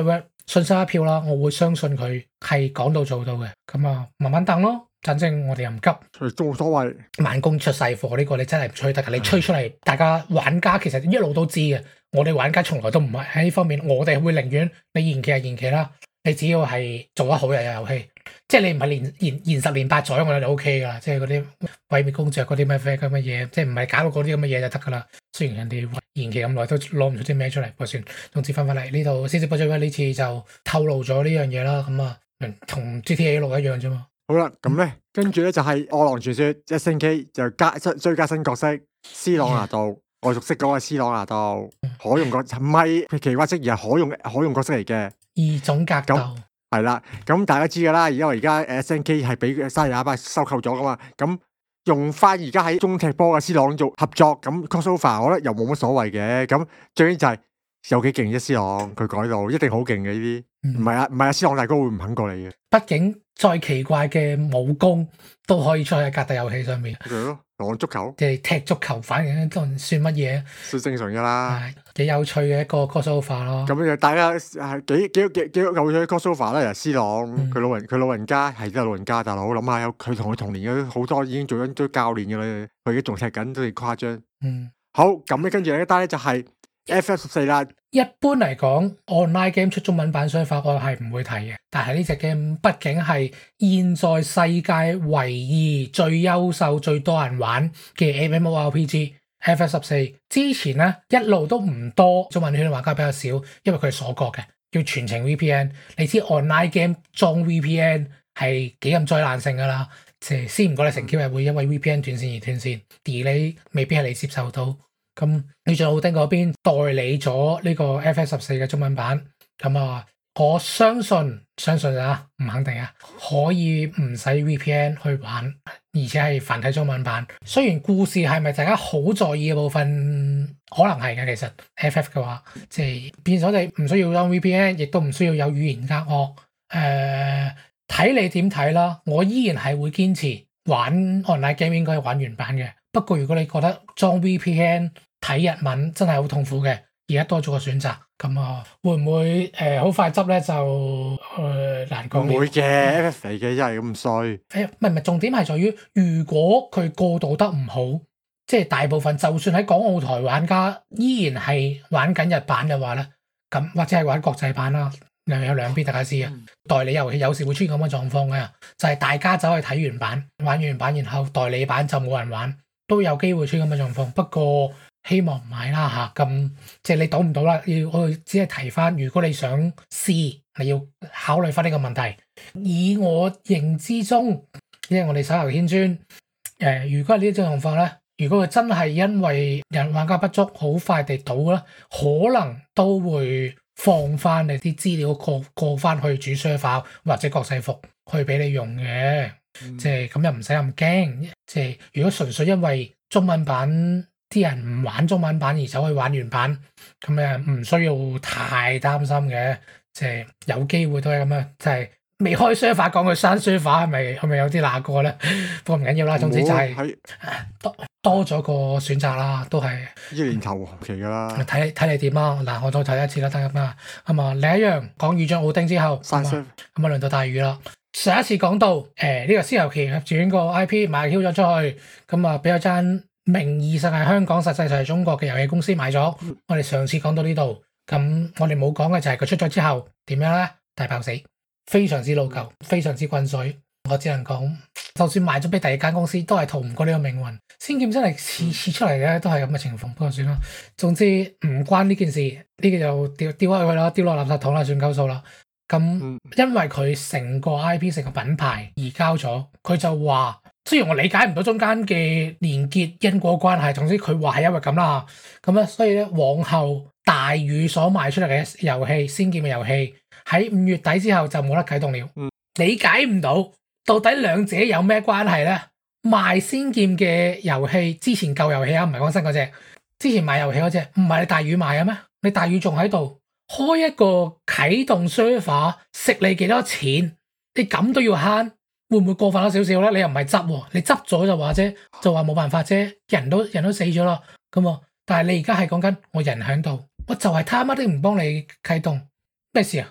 信心一票啦，我會相信佢係講到做到嘅。咁啊，慢慢等咯。反正我哋又唔急， 做所謂慢工出細貨呢個你真係唔吹得㗎。你吹出嚟，大家玩家其實一路都知嘅。我哋玩家從來都唔係喺呢方面，我哋會寧願你延期係延期啦。你只要係做得好嘅遊戲，即係你唔係連延延十年八載，我哋就 O K 噶啦。即係嗰啲毀滅公爵嗰啲咩咁嘅嘢，即係唔係搞到嗰啲咁嘅嘢就得噶啦。雖然人哋延期咁耐都攞唔出啲咩出嚟，不過算。總之翻返嚟呢度，C C 波追威呢次就透露咗呢樣嘢啦。咁啊，同 G T A 六一樣啫嘛。 好啦，咁咧跟住咧就係《餓狼傳說》一星期就加追加新角色斯朗拿度，我熟悉嗰個斯朗拿度，可用角唔係奇怪職而係可用可用角色嚟嘅。 二種格鬥係啦，咁大家知噶啦，因為而家誒 S N K 係俾沙爾亞巴收購咗噶嘛，咁用翻而家喺中踢波嘅斯朗做合作，咁 crossover 我覺得又冇乜所謂嘅，咁最緊就係有幾勁啫，斯朗佢改到一定好勁嘅呢啲，唔係啊唔係啊，斯朗大哥會唔肯過嚟嘅， 畢竟再奇怪嘅武功都可以出喺格鬥遊戲上面。 係咯，玩足球， 即係踢足球，反而都唔算乜嘢， 算正常噶啦， 幾有趣嘅一個 crossover 咯。 咁就大家係幾幾幾幾有趣嘅 crossover 啦，又斯朗佢老人佢老人家係真係老人家大佬，諗下有佢同佢同年嘅好多已經做緊都教練噶啦，佢而家仲踢緊都係誇張。嗯，好，咁咧跟住呢一單咧就係 F F 十四啦。 一般嚟講 ，online game 出中文版商法我係唔會提嘅，但係呢隻 game 畢竟係現在世界唯二最優秀、最多人玩嘅 M M O R P G。F F 十四之前咧一路都唔多中文圈嘅玩家比較少，因為佢係鎖國嘅，要全程 V P N。你知 online game 裝 V P N 係幾咁災難性噶啦，即係先唔講你成 Q 日會因為 V P N 斷線而斷線，而你未必係你接受到。咁你仲有奧丁嗰邊代理咗呢個 F F 十四嘅中文版，咁啊，我相信相信啊，唔肯定啊，可以唔使 V P N 去玩，而且係繁體中文版。雖然故事係咪大家好在意嘅部分，可能係嘅。其實 F F 嘅話，即係變咗你唔需要裝 V P N，亦都唔需要有語言隔膜。誒、呃，睇你點睇啦。我依然係會堅持玩 online game 應該係玩原版嘅。不過如果你覺得裝 V P N 睇日文真係好痛苦嘅，而家多咗個選擇，咁啊會唔會誒好、呃、快執咧就誒、呃、難講。 唔會嘅 ，F F 嚟嘅，真係咁衰。誒唔係唔係，重點係在於，如果佢過渡得唔好，即係大部分就算喺港澳台玩家依然係玩緊日版嘅話咧，咁或者係玩國際版啦，又有兩邊大家知啊。嗯、代理遊戲有時會出現咁嘅狀況嘅，就係、是、大家走去睇原版，玩原版，然後代理版就冇人玩。都有機會出咁嘅狀況，不過希望唔係啦嚇。咁即係你賭唔到啦，要我只係提翻，如果你想試，你要考慮翻呢個問題。以我認知中，因為我哋手遊天尊，誒、呃，如果係呢種狀況咧，如果佢真係因為人玩家不足，好快地倒啦，可能都會放翻你啲資料過過翻去主 server 或者國際服去俾你用嘅。即係咁又唔使咁驚，即係如果純粹因為中文版啲人唔玩中文版而走去玩原版，咁誒唔需要太擔心嘅。即係有機會都係咁樣，即係未開 server 講佢刪 server 係咪係咪有啲那個咧？不過唔緊要啦，總之就係、是、多多咗個選擇啦，都係一年頭期噶啦。 睇睇你點啊！嗱，我再睇一次啦，得咁啊。咁啊，另一樣講預將奧丁之後，咁啊輪到大魚啦。上一次講到，誒、呃、呢、這個《西遊記》轉個 I P 賣 Q 咗出去，咁啊俾咗間名義上係香港，實際上係中國嘅遊戲公司買咗。我哋上次講到呢度，咁我哋冇講嘅就係佢出咗之後點樣咧？大爆死，非常之老舊，非常之滾水。我只能講，就算賣咗俾第二間公司，都係逃唔過呢個命運。仙劍真係次次出嚟嘅都係咁嘅情況，不過算啦。總之唔關呢件事，呢、這個就丟丟開佢啦，丟落垃圾桶啦，算夠數啦。咁，因為佢成個 I P 成個品牌移交咗，佢就話，雖然我理解唔到中間嘅連結因果關係，總之佢話係因為咁啦。咁咧，所以咧往後大宇所賣出嚟嘅遊戲，仙劍嘅遊戲喺五月底之後就冇得啟動了。嗯、理解唔到到底兩者有咩關係咧？賣仙劍嘅遊戲之前舊遊戲啊，唔係講新嗰隻，之前賣遊戲嗰隻唔係你大宇賣嘅咩？你大宇仲喺度？開一個啟動 server 食你幾多錢？你咁都要慳，會唔會過分咗少少咧？你又唔係執，你執咗就話啫，就話冇辦法啫，人都人都死咗啦，咁啊！但係你而家係講緊我人喺度，我就係他媽的唔幫你啟動，咩事啊？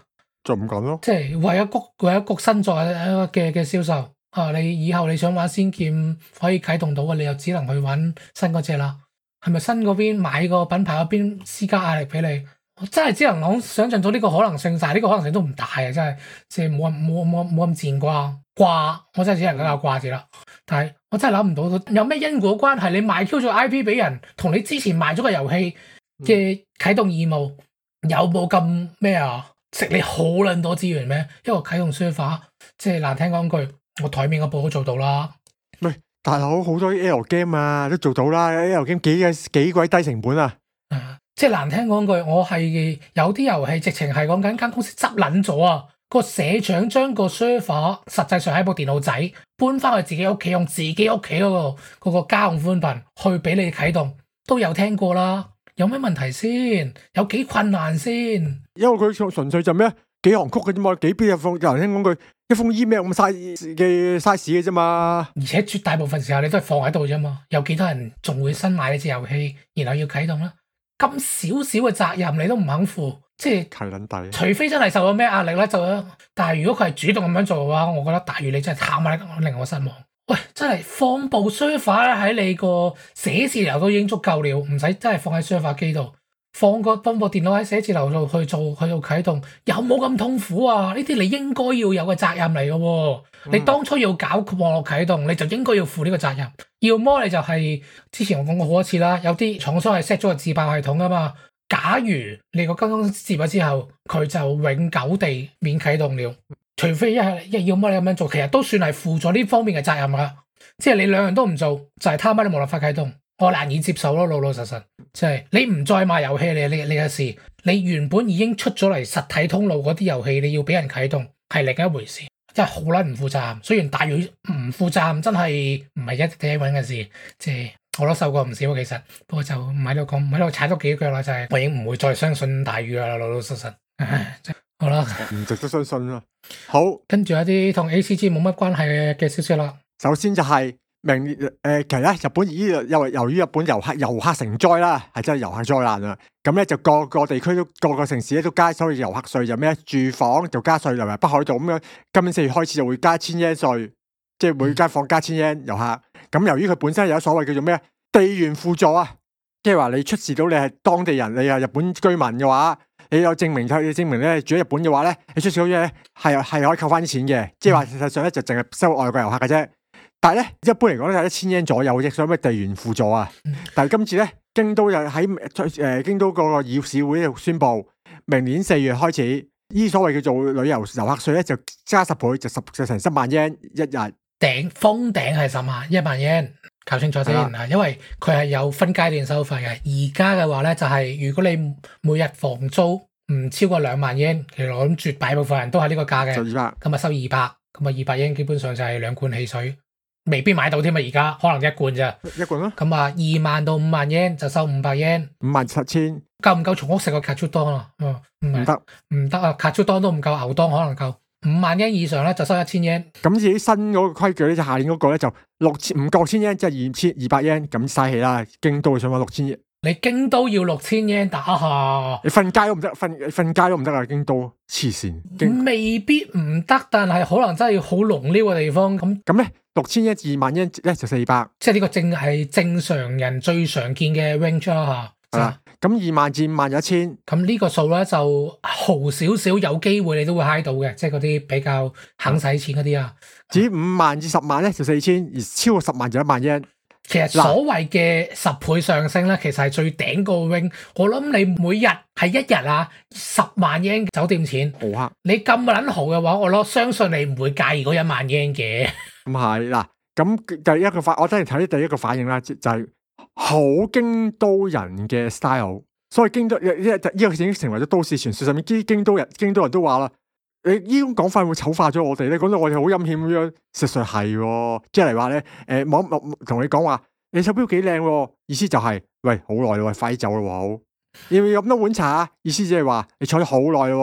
就唔講咯。 即係為咗谷為咗谷新作嘅嘅銷售啊！你以後你想玩仙劍可以啟動到嘅，你又只能去玩新嗰隻啦。係咪新嗰邊買個品牌嗰邊施加壓力俾你？我真係只能講想象到呢個可能性，但係呢個可能性都唔大啊！真係即係冇冇冇冇咁賤啩掛，我真係只能夠有掛字啦。但係我真係諗唔到有咩因果關係，你賣 Q 咗 I P 俾人，同你之前賣咗個遊戲嘅啟動義務、嗯、有冇咁咩啊？食你好撚多資源咩？一個啟動 server， 即係難聽講句，我台面嗰部都做到啦。 喂，大佬好多 L game 啊，都做到啦 ，L game 幾嘅幾鬼低成本啊！ 啊即係難聽講句，我係有啲遊戲直情係講緊間公司執撚咗啊！個社長將個 server 實際上喺部電腦仔搬翻去自己屋企，用自己屋企嗰個嗰個家用寬頻去俾你啟動，都有聽過啦。有咩問題先？有幾困難先？ 因為佢純粹就咩幾行曲嘅啫嘛，幾邊有封有人聽講句一封 email 咁嘥嘅 size 嘅啫嘛。而且絕大部分時候你都係放喺度啫嘛。有幾多人仲會新買呢隻遊戲，然後要啟動啦？咁少少嘅責任你都唔肯負，即係係撚底。 除非真係受咗咩壓力咧，就但係如果佢係主動咁樣做嘅話，我覺得大魚你真係貪啊，令我失望。喂，真係放部 server 喺你個寫字樓都已經足夠了，唔使真係放喺 server 機度，放個放部電腦喺寫字樓度去做去做啟動，有冇咁痛苦啊？呢啲你應該要有嘅責任嚟嘅喎。你當初要搞網絡啟動，你就應該要負呢個責任。要麼你就係、是、之前我講過好多次啦，有啲廠商係 set 咗個自爆系統噶嘛。假如你個更新接咗之後，佢就永久地免啟動了。除非一係一要麼你咁樣做，其實都算係負咗呢方面嘅責任啦。即係你兩樣都唔做，就係貪乜你冇辦法啟動，我難以接受咯。老老實實，即係你唔再賣遊戲，你你你嘅事，你原本已經出咗嚟實體通路嗰啲遊戲，你要俾人啟動係另一回事。真係好撚唔負責任。雖然大魚唔負責任，真係唔係一第一個人嘅事。即係我都受過唔少，其實不過就唔喺度講，唔喺度踩多幾腳啦。就係我已經唔會再相信大魚啦，老老實實。好啦， 唔值得相信啦。好， 跟住一啲同 A C G 冇乜關係嘅消息啦。 首先就係明年誒、呃，其實咧日本依由由於日本遊客遊客成災啦，係真係遊客災難啊。咁咧就各個地區都各個城市咧都加所謂遊客稅，就咩住房就加稅，例如北海道咁樣，今年四月開始就會加千円稅，即係每間房加千円遊客。咁由於佢本身有所謂叫做咩地緣輔助啊，即係話你出示到你係當地人，你係日本居民嘅話，你有證明，你證明咧住喺日本嘅話咧，你出示到嘢咧係係可以扣翻啲錢嘅，即係話事實上咧就淨係收外國遊客嘅啫。但係咧一般嚟講咧係一千円左右嘅啫，所謂咩地緣輔助啊。但係今次咧京都又喺誒京都個個議事會度宣布，明年四月開始，呢所謂叫做旅遊遊客稅咧就加十倍，就十就成十萬円一日。頂封頂係十萬一萬円，搞清楚先啊！因為佢係有分階段收費嘅。而家嘅話咧就係、是、如果你每日房租唔超過兩萬円，其實我諗絕大部分人都係呢個價嘅。二百，咁啊收二百，咁啊二百円基本上就係兩罐汽水。未必買到添啊！而家可能一罐咋， 一罐咯。 咁啊，二萬到五萬円就收五百円， 五萬七千， 夠唔夠重屋食個卡祖當啊？唔、嗯、 唔得， 唔得啊！卡祖當都唔夠，牛當可能夠。五萬円以上咧就收一千円。咁自己新嗰個規矩咧，就下年嗰個咧就六千唔夠千円，即係二千二百円，咁嘥氣啦。京都想搵六千円， 你京都要六千円打下， 你瞓街都唔得，瞓瞓街都唔得啊！京都黐線， 未必唔得，但係可能真係要好龍溜嘅地方咁。 咁咧六千円二萬円咧就四百， 即係呢個正係正常人最常見嘅 range 啦吓。 係啦，咁二萬至五萬有一千， 咁呢個數咧就豪少少，有機會你都會嗨到嘅，即係嗰啲比較肯使錢嗰啲啊。 至於五萬至十萬咧就四千，而超過十萬就一萬円。 其實所謂嘅十倍上升咧，其實係最頂個 wing。我諗你每日係一日啊，十萬円酒店錢， 豪客。你咁撚豪嘅話，我諗相信你唔會介意嗰一萬円嘅。 咁係嗱，咁第一個反，我真係睇第一個反應啦，就係、是、好京都人嘅 style。所以京都呢呢個已經成為咗都市傳說，上面啲京都人京都人都話啦，你呢種講法會醜化咗我哋咧，講到我哋好陰險咁樣，實在係、哦，即係嚟話咧，誒，網同你講話，你手錶幾靚，意思就係、是，喂，好耐咯，快啲走咯，好，要唔要飲多碗茶？意思即係話，你坐咗好耐咯，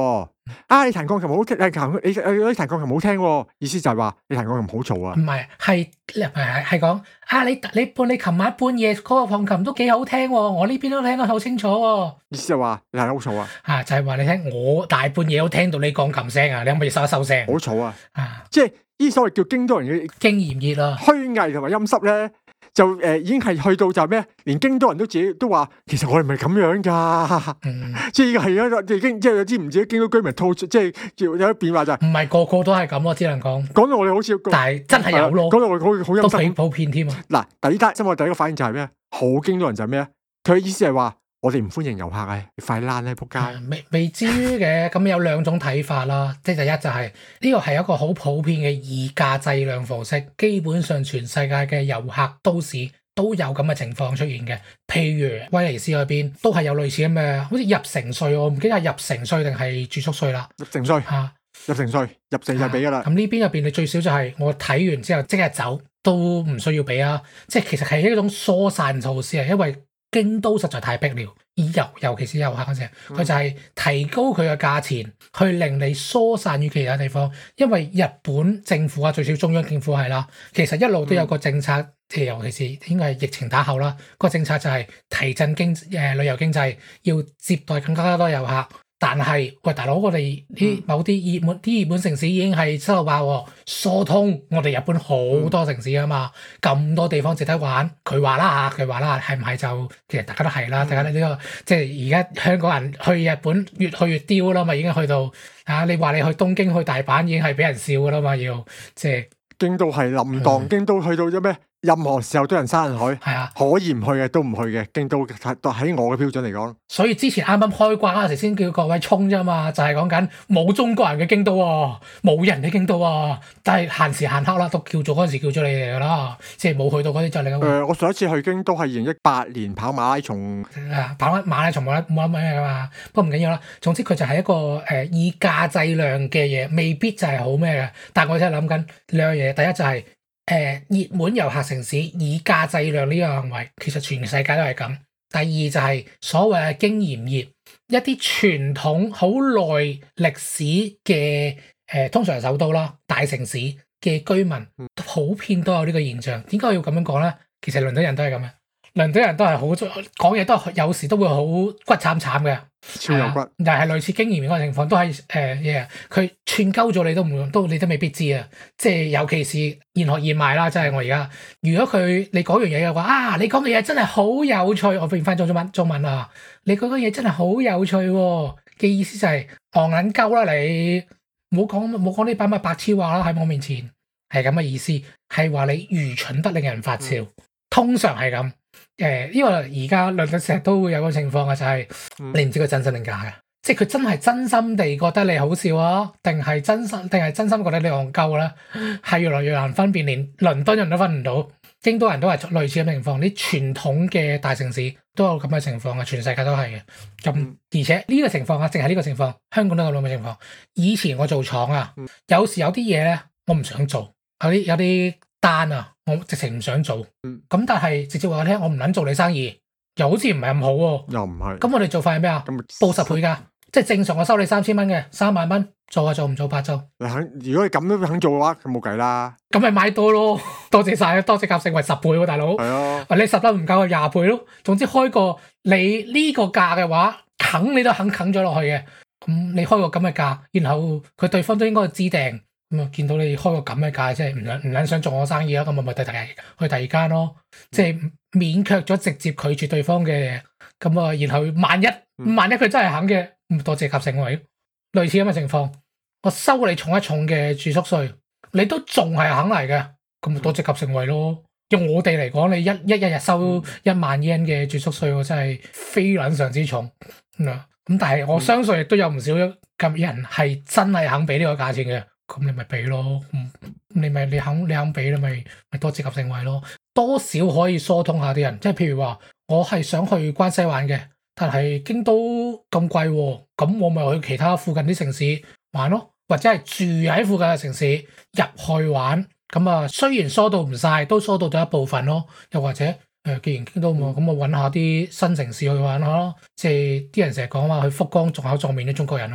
啊你彈鋼琴好聽，你彈你你彈鋼琴好聽喎，意思就係話你彈鋼琴好嘈啊？ 唔係，係係係講啊你你半你琴晚半夜嗰個鋼琴都幾好聽喎，我呢邊都聽得好清楚喎。 意思就係話你彈得好嘈啊？ 啊就係話你聽，我大半夜都聽到你鋼琴聲啊，你可唔可以收一收聲？ 好嘈啊！ 啊， 即係呢啲所謂叫京都人嘅經驗熱啊， 虛偽同埋陰濕咧。就誒、呃、已經係去到就係咩？連京都人都自己都話，其實我哋唔係咁樣㗎、嗯，即係依個係一個已經即係有啲唔知京都居民吐出，即係有啲變化就係唔係個個都係咁咯，只能講講到我哋好似， 但係真係有咯， 講到我哋好好陰濕， 都幾普遍添啊！ 嗱，第一單即係我第一個反應就係咩？好京都人就係咩？佢嘅意思係話我哋唔歡迎遊客啊！你快爛咧，仆街！ 未未至於嘅，咁有兩種睇法啦。即係第一就係呢個係一個好普遍嘅議價制量模式，基本上全世界嘅遊客都市都有咁嘅情況出現嘅，譬如威尼斯嗰邊都係有類似咁嘅，好似入城稅，我唔記得係入城稅定係住宿稅啦。 入城稅嚇、啊，入城稅入城就俾噶啦。咁呢邊入邊你最少就係我睇完之後即刻走，都唔需要俾啊。即係其實係一種疏散措施啊，因為京都實在太逼了，遊尤其是遊客嗰陣，佢就係提高佢嘅價錢，去令你疏散於其他地方。因為日本政府啊，最少中央政府係啦，其實一路都有個政策。嗯尤其是應該係疫情打後啦，個政策就係提振經誒、呃、旅遊經濟，要接待更加多遊客。但係喂大佬，我哋啲某啲熱門啲熱門城市已經係收爆，疏通我哋日本好多城市啊嘛，咁、嗯、多地方值得玩。佢話啦嚇，佢話啦，係唔係就其實大家都係啦，大家呢、呢個即係而家香港人去日本越去越刁啦嘛，已經去到啊！你話你去東京去大阪已經係俾人笑噶啦嘛，要即係京都係冧檔，京都去到咗咩？任何時候都人山人海，係啊，可以唔去嘅都唔去嘅，京都喺我嘅標準嚟講。 所以之前啱啱開關嗰時先叫各位衝啫嘛，就係講緊冇中國人嘅京都啊，冇人嘅京都啊，但係限時限刻啦，都叫做嗰陣時叫咗你哋噶啦，即係冇去到嗰啲就你咁。誒、 呃，我上一次去京都係二零一八年跑馬拉松， 啊，跑馬拉松冇得冇得咩噶嘛，不過唔緊要啦。總之佢就係一個誒、呃、以價制量嘅嘢，未必就係好咩嘅。但係我真係諗緊兩樣嘢，第一就係、是。誒熱門遊客城市以價制量呢個行為，其實全世界都係咁。第二就係所謂嘅經驗熱，一啲傳統好耐歷史嘅誒、呃，通常係首都啦、大城市嘅居民，普遍都有呢個現象。點解我要咁樣講咧？其實倫敦人都係咁嘅，倫敦人都係好講嘢，都係有時都會好骨慘慘嘅。 超有骨， 又係類似經驗嗰個情況，都係誒嘢，佢、呃、串鳩咗你都唔都你都未必知啊！即係尤其是現學現賣啦，即係我而家，如果佢你講樣嘢嘅話，啊，你講嘅嘢真係好有趣，我變翻中中文中文啊！你講嘅嘢真係好有趣嘅、啊、意思就係戇撚鳩啦，你唔好講冇講呢班乜白痴話啦，喺我面前係咁嘅意思，係話你愚蠢得令人發笑，嗯、通常係咁。誒，因為而家倫敦成日都會有個情況嘅，就係、是、你唔知佢真心定假嘅，即係佢真係真心地覺得你好笑啊，定係真心定係真心覺得你戇鳩咧，係越來越難分辨，連倫敦人都分唔到，京都人都係類似嘅情況，啲傳統嘅大城市都有咁嘅情況嘅，全世界都係嘅。咁、嗯、而且呢個情況啊，淨係呢個情況，香港都有咁嘅情況。以前我做廠啊，有時有啲嘢咧，我唔想做，有啲有啲。單啊，我直情唔想做，咁、嗯、但係直接話我聽，我唔捻做你生意，又好似唔係咁好喎， 又唔係，咁我哋做法係咩啊？報十倍噶，即係正常我收你三千蚊嘅，三萬蚊做啊做唔做八做？ 你肯，如果你咁都肯做嘅話，咁冇計啦。 咁咪買多咯，多謝晒，多謝夾成為十倍喎，大佬。係啊，你十得唔夠，廿倍咯。總之開個你呢個價嘅話，肯你都肯啃咗落去嘅。咁你開個咁嘅價，然後佢對方都應該知定。咁啊！見到你開個咁嘅價，即係唔撚唔撚想做我生意啦，咁我咪第第去第二間咯。即係勉強咗直接拒絕對方嘅，咁啊，然後萬一萬一佢真係肯嘅，咁多謝夾成位，類似咁嘅情況，我收你重一重嘅住宿稅，你都仲係肯嚟嘅，咁咪多謝夾成位咯。用我哋嚟講，你一一一日收一萬 yen 嘅住宿稅，我真係非撚常之重咁啊！咁但係我相信亦都有唔少咁人係真係肯俾呢個價錢嘅。咁你咪俾咯，嗯，你咪你肯你肯俾，你咪咪多折合成位咯，多少可以疏通下啲人，即係譬如話我係想去關西玩嘅，但係京都咁貴喎，咁我咪去其他附近啲城市玩咯，或者係住喺附近嘅城市入去玩，咁啊雖然疏導唔晒，都疏導咗一部分咯，又或者誒、呃，既然京都冇，咁我揾下啲新城市去玩下咯，即係啲人成日講話去福岡撞口撞面啲中國人啊嘛。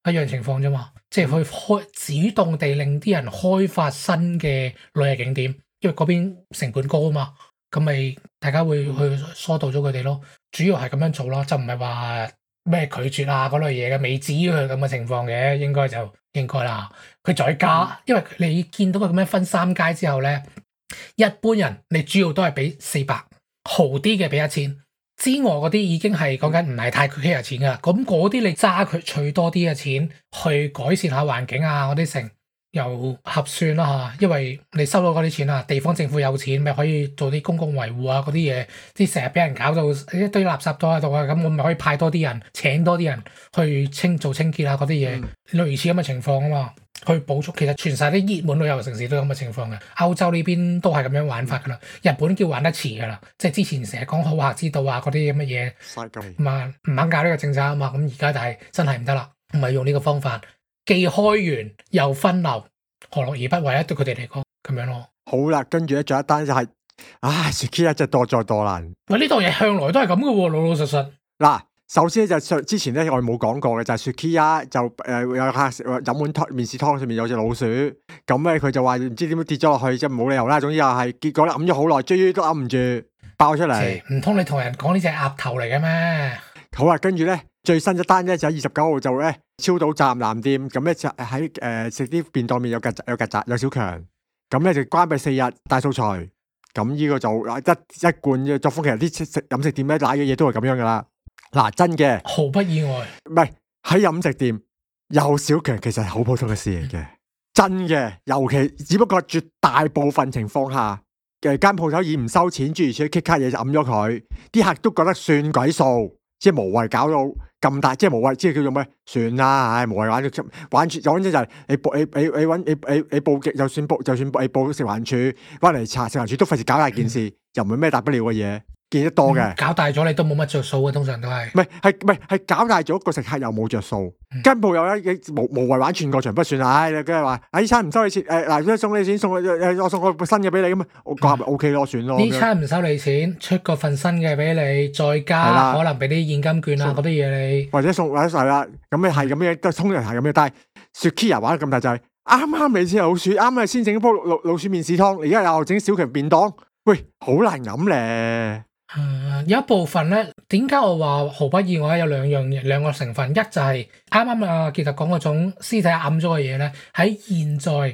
一樣情況啫嘛，即係去開主動地令啲人開發新嘅旅遊景點，因為嗰邊成本高啊嘛，咁咪大家會去疏導咗佢哋咯。主要係咁樣做咯，就唔係話咩拒絕啊嗰類嘢嘅，未至於佢咁嘅情況嘅，應該就應該啦。佢再加，因為你見到佢咁樣分三階之後咧，一般人你主要都係俾四百，豪啲嘅俾一千。之外嗰啲已經係講緊唔係太 care 錢噶，咁嗰啲你揸佢取多啲嘅錢去改善下環境啊，嗰啲成又合算啦嚇，因為你收到嗰啲錢啊，地方政府有錢咪可以做啲公共維護啊嗰啲嘢，啲成日俾人搞到一堆垃圾都喺度啊，咁我咪可以派多啲人，請多啲人去清做清潔啊嗰啲嘢，嗯、類似咁嘅情況啊嘛。去補足，其實全晒啲熱門旅遊城市都有咁嘅情況嘅。歐洲呢邊都係咁樣玩法噶啦，日本叫玩得遲噶啦，即係之前成日講好客之道啊嗰啲咁嘅嘢，咁啊唔肯搞呢個政策啊嘛，咁而家就係真係唔得啦，唔係用呢個方法，既開源又分流，何樂而不為咧？對佢哋嚟講咁樣咯。 好啦，跟住咧仲有一單就係、是，唉 Sukiya 真係多災多難。 喂，呢度嘢向來都係咁嘅喎，老老實實。 嗱。首先咧就之前咧我哋冇講過嘅就係 Sukiya 就誒、呃、有客飲碗湯麵豉湯上面有隻老鼠，咁咧佢就話唔知點樣跌咗落去，即係冇理由啦。總之又係結果咧揞咗好耐，終於都揞唔住爆出嚟。唔通你同人講呢隻鴨頭嚟嘅咩？好啦，跟住咧最新一單咧就喺二十九號就咧超島站南店，咁咧就喺誒食啲便當麵有曱甴有曱甴有小強，咁咧就關閉四日大掃除。咁呢個就一一貫嘅作風，其實啲食飲食店咧瀨嘅嘢都係咁樣噶啦。嗱，真嘅毫不意外， 唔係喺飲食店有小強，其實係好普通嘅事嚟嘅，真嘅。尤其只不過絕大部分情況下嘅間鋪頭以唔收錢，諸如此類，kick 卡嘢就揞咗佢，啲客都覺得算鬼數，即係無謂搞到咁大，即係無謂，即係叫做咩？算啦，唉，無謂玩咗玩住，總之就係你報你你你揾你你你報警，就算報就算你報食環署翻嚟查，食環署都費事搞大件事，嗯、又唔係咩大不了嘅嘢。見得多嘅、嗯，搞大咗你都冇乜着數嘅，通常都係。唔係係唔係係搞大咗個食客又冇着數，跟鋪又咧無無謂玩串個場不算啦。唉，跟住話，哎，餐唔收你錢，誒嗱，送你錢，送我送個新嘅俾你咁啊，我講咪 O K 咯，算咯。呢餐唔收你錢，出個份新嘅俾你，再加可能俾啲現金券啊嗰啲嘢你，或者送或者係啦，咁你係咁樣都通常係咁樣，但係 Sukiya 玩得咁大就係啱啱你先老鼠，啱啱先整煲老老鼠麵豉湯，而家又整小強便當，喂，好難飲咧。誒、 嗯，有一部分咧，點解我話毫不意外？有兩樣嘢，兩個成分，一就係啱啱阿傑特講嗰種屍體揞咗嘅嘢咧，喺現在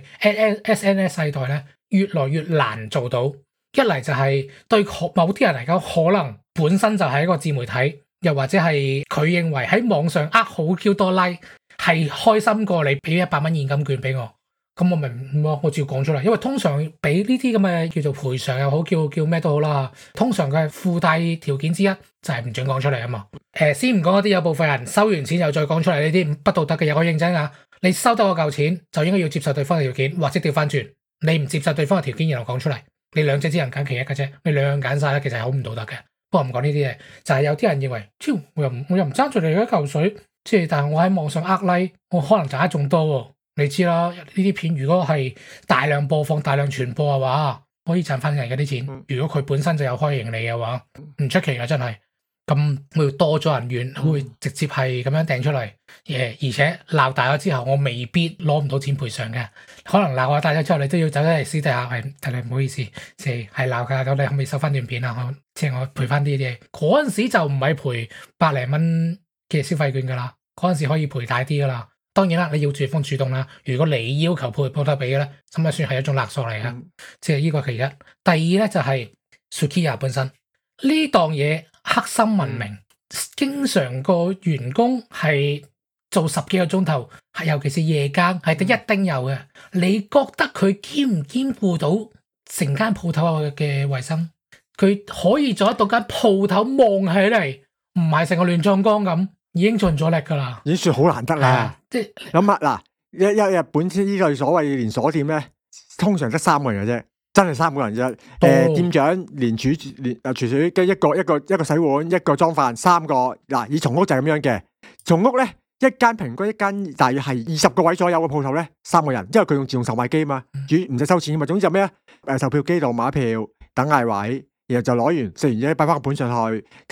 S N S 世代咧，越來越難做到。一嚟就係對某啲人嚟講，可能本身就係一個自媒體，又或者係佢認為喺網上呃好 Q 多 like 係開心過你俾一百蚊現金券俾我。咁我咪唔咯，我照講出嚟，因為通常俾呢啲咁嘅叫做賠償又好，叫叫咩都好啦。通常嘅附帶條件之一就係唔准講出嚟啊嘛。誒、呃，先唔講嗰啲有部分人收完錢又再講出嚟呢啲不道德嘅嘢，我認真啊。你收得我嚿錢就應該要接受對方嘅條件，或者調翻轉，你唔接受對方嘅條件然後講出嚟，你兩者只能揀其一嘅啫。你兩樣揀晒咧，其實係好唔道德嘅。不過唔講呢啲嘢，就係、是、有啲人認為，超我又我又唔爭住你一嚿水，即係但係我喺網上呃 like，我可能賺得仲多喎。你知啦，呢啲片如果係大量播放、大量傳播嘅話，可以賺翻人嘅啲錢。如果佢本身就有開盈利嘅話，唔出奇㗎，真係。咁會多咗人緣，會直接係咁樣掟出嚟。誒，而且鬧大咗之後，我未必攞唔到錢賠償嘅。可能鬧下大咗之後，你都要走出嚟私底下，係真係唔好意思，即係係鬧㗎。咁你可唔可以收翻段片啊？即係我賠翻啲嘢。嗰陣時就唔係賠百零蚊嘅消費券㗎啦，嗰陣時可以賠大啲㗎啦。當然啦，你要對方主動啦。如果你要求鋪鋪頭俾嘅咧，咁啊算係一種勒索嚟噶。嗯、即係呢個其一。第二咧就係、是、Sukiya 本身呢檔嘢黑心聞名，嗯、經常個員工係做十幾個鐘頭，係尤其是夜更係得一丁有嘅。嗯、你覺得佢兼唔兼顧到成間鋪頭嘅衛生？佢可以做得到間鋪頭望起嚟唔係成個亂葬崗咁。已經盡咗力噶啦，已經算好難得啦。即係咁啊，嗱，一一日本呢個所謂連鎖店咧，通常得三個人嘅啫，真係三個人啫。誒、呃，店長連廚連誒廚師跟一個一個一個洗碗，一個裝飯，三個。嗱，以松屋就係咁樣嘅。松屋咧，一間平均一間大約係二十個位左右嘅鋪頭咧，三個人，因為佢用自動售賣機嘛，主唔使收錢嘅嘛。總之就咩啊？誒，售票機度買票，等嗌位。然後就攞完食完嘢擺翻個盤上去，咁咧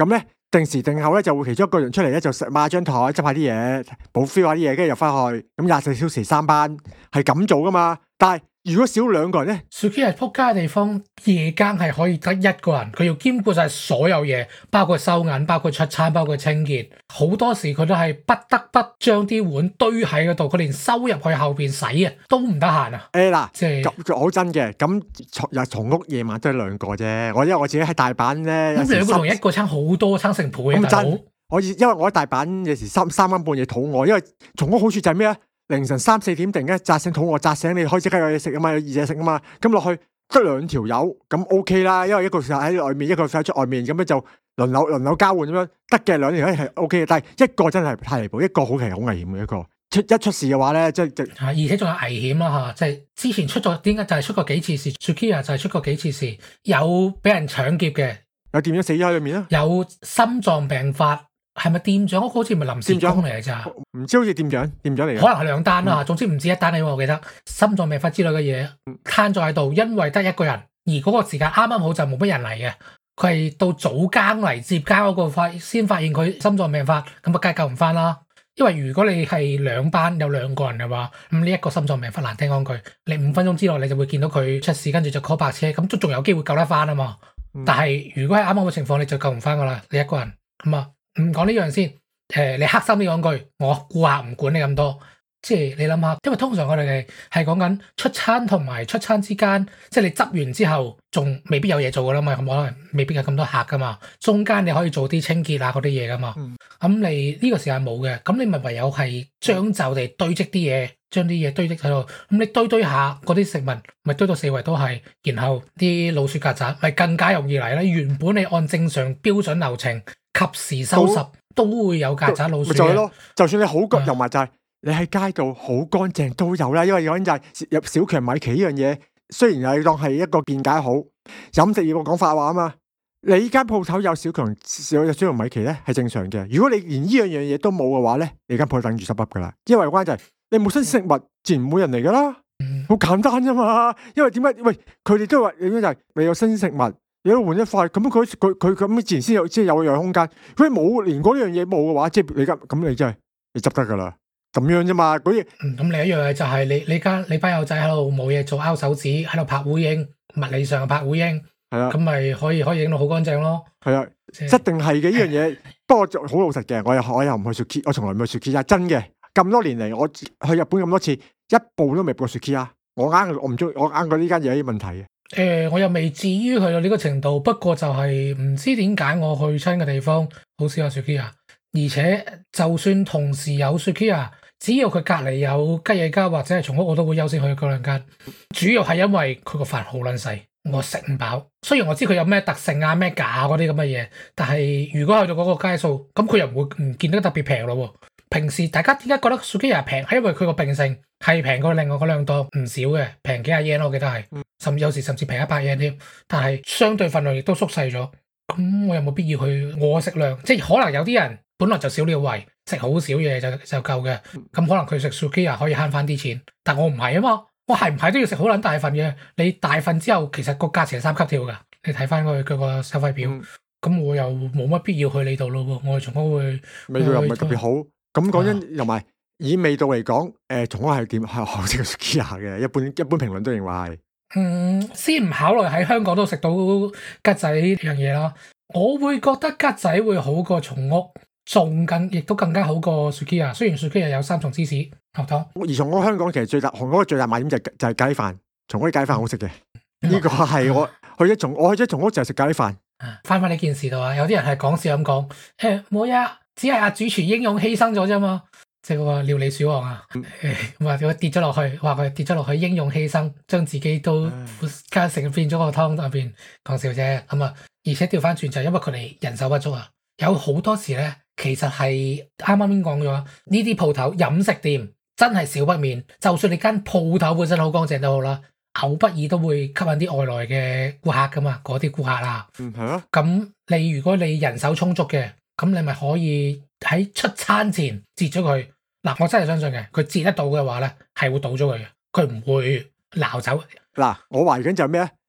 定時定候咧就會其中一個人出嚟咧就食抹張台執下啲嘢補 feel 下啲嘢，跟住入翻去，咁廿四小時三班係咁做噶嘛。但係如果少兩個人咧 Sukiya 撲街嘅地方，夜間係可以得一個人，佢要兼顧晒所有嘢，包括收銀、包括出餐、包括清潔。好多時佢都係不得不將啲碗堆喺嗰度，佢連收入去後邊洗啊都唔得閒啊！ 誒嗱， 即係好真嘅。咁從從屋夜晚都係兩個啫。我因為我自己喺大阪咧， 咁兩個同一個餐好多，餐成倍啊！ 咁真，我因為我喺大阪有時三三更半夜肚餓，因為從屋好處就係咩啊？凌晨三四點突然間扎醒肚餓，扎醒你開即刻有嘢食啊嘛，有熱嘢食啊嘛，咁落去得兩條友咁 OK 啦，因為一個喺外面，一個喺出外面，咁樣就輪流輪流交換咁樣得嘅，兩條友係 OK 嘅，但係一個真係太離譜，一個好奇好危險嘅一個出一出事嘅話咧，即係就而且仲有危險啦嚇，即係之前出咗點解就係出過幾次事 Sukiya 就係出過幾次事，有俾人搶劫嘅， 有店長死咗喺裏面啦， 有心臟病發。係咪店長？嗰個好似唔係臨時工嚟嘅咋？ 唔知好似店長，店長嚟嘅。 可能係兩單啦，嗯、總之唔止一單啦。我記得心臟病發之類嘅嘢，攤咗喺度，因為得一個人，而嗰個時間啱啱好就冇乜人嚟嘅。佢係到早更嚟接更嗰個發先發現佢心臟病發，咁啊梗係救唔翻啦。因為如果你係兩班有兩個人嘅話，咁呢一個心臟病發難聽講句，你五分鐘之內你就會見到佢出事，跟住就 call 白車，咁都仲有機會救得翻啊嘛。嗯、但係如果係啱啱嘅情況，你就救唔翻噶啦，你一個人咁啊。唔講呢樣先，誒、呃，你黑心啲講句，我顧客唔管你咁多，即係你諗下，因為通常我哋係講緊出餐同埋出餐之間，即係你執完之後，仲未必有嘢做噶啦嘛，可能未必有咁多客噶嘛，中間你可以做啲清潔啊嗰啲嘢噶嘛，咁、嗯、你呢個時間冇嘅，咁你咪唯有係將就地堆積啲嘢，將啲嘢堆積喺度，咁你堆堆下嗰啲食物，咪堆到四圍都係，然後啲老鼠曱甴咪更加容易嚟啦。原本你按正常標準流程，及時收拾都，都會有曱甴老鼠嘅。咪就係咯，就算你好乾，又埋就係你喺街度好乾淨都有啦。因為講緊就係入小強米奇呢樣嘢，雖然係當係一個辯解好飲食業個講法話啊嘛。你間鋪頭有小強有小強米奇咧係正常嘅。如果你連呢樣樣嘢都冇嘅話咧，你間鋪等住執笠噶啦。因為關就係你冇新食物，自然冇人嚟噶啦。好、嗯、簡單啫嘛。因為點解？喂，佢哋都話點樣就係你有新食物。你都換一塊，咁佢佢佢咁自然先有，即係有樣空間。佢冇連嗰樣嘢冇嘅話，即係你咁咁，你真係你執得噶啦，咁樣啫嘛。嗰嘢，咁你一樣嘢就係你你間你班友仔喺度冇嘢做，拗手指喺度拍烏蠅，物理上拍烏蠅，係啊，咁咪可以可以影到好乾淨咯。係啊，即係、一定係嘅呢樣嘢。不過好老實嘅，我又我又唔去 Sukiya，我從來唔去 Sukiya，真嘅。咁多年嚟，我去日本咁多次，一步都未過 Sukiya。我啱我唔中意，我啱過呢間嘢有啲問題嘅。 誒、呃，我又未至於去到呢個程度，不過就係唔知點解我去親嘅地方好少有 Sukiya，而且就算同時有 Sukiya，只要佢隔籬有吉野家或者係松屋，我都會優先去嗰兩間。主要係因為佢個飯好撚細，我食唔飽。雖然我知佢有咩特性啊、咩價嗰啲咁嘅嘢，但係如果去到嗰個街數，咁佢又唔會唔見得特別平咯。平時大家點解覺得 Sukiya 平？係因為佢個並性係平過另外嗰兩檔唔少嘅，平幾廿 yen 我記得係，甚至有時甚至平一百 yen 添。但係相對份量亦都縮細咗。咁我有冇必要去我食量？即係可能有啲人本來就少料胃，食好少嘢就就夠嘅。咁可能佢食 Sukiya 可以慳翻啲錢，但我唔係啊嘛。我係唔係都要食好撚大份嘅？你大份之後，其實個價錢係三級跳㗎。你睇翻佢佢個收費表，咁、嗯、我又冇乜必要去呢度咯。我從嗰會味道又唔係特別好。咁講真，同埋、啊、以味道嚟講，誒、呃，松屋係點係好食 Sukiya 嘅，一般一般評論都認為係。 嗯，先唔考慮喺香港都食到吉仔呢樣嘢啦，我會覺得吉仔會好過松屋，仲更亦都更加好過 Sukiya。雖然 Sukiya 有三重芝士牛湯，而松屋香港其實最大韓國嘅最大賣點就係、就係、咖喱飯，松屋啲咖喱飯好食嘅。呢、嗯、個係我去咗松，我去咗松屋就係食咖喱飯。 翻翻呢件事度啊，有啲人係講笑咁講，誒冇呀。只係阿主廚英勇犧牲咗啫嘛，即係嗰個料理鼠王啊，話佢、嗯、跌咗落去，話佢跌咗落去英勇犧牲，將自己都加成變咗個湯入邊，講笑啫咁啊！而且調翻轉就係因為佢哋人手不足啊，有好多時咧，其實係啱啱先講咗呢啲鋪頭飲食店真係少不免，就算你間鋪頭本身好乾淨都好啦，偶不爾都會吸引啲外來嘅顧客噶嘛，嗰啲顧客啊，嗯係啊，咁你如果你人手充足嘅。咁你咪可以喺出餐前截咗佢嗱，我真係相信嘅，佢截得到嘅話咧，係會倒咗佢嘅，佢唔會撈走。 嗱，我懷疑緊就係咩咧？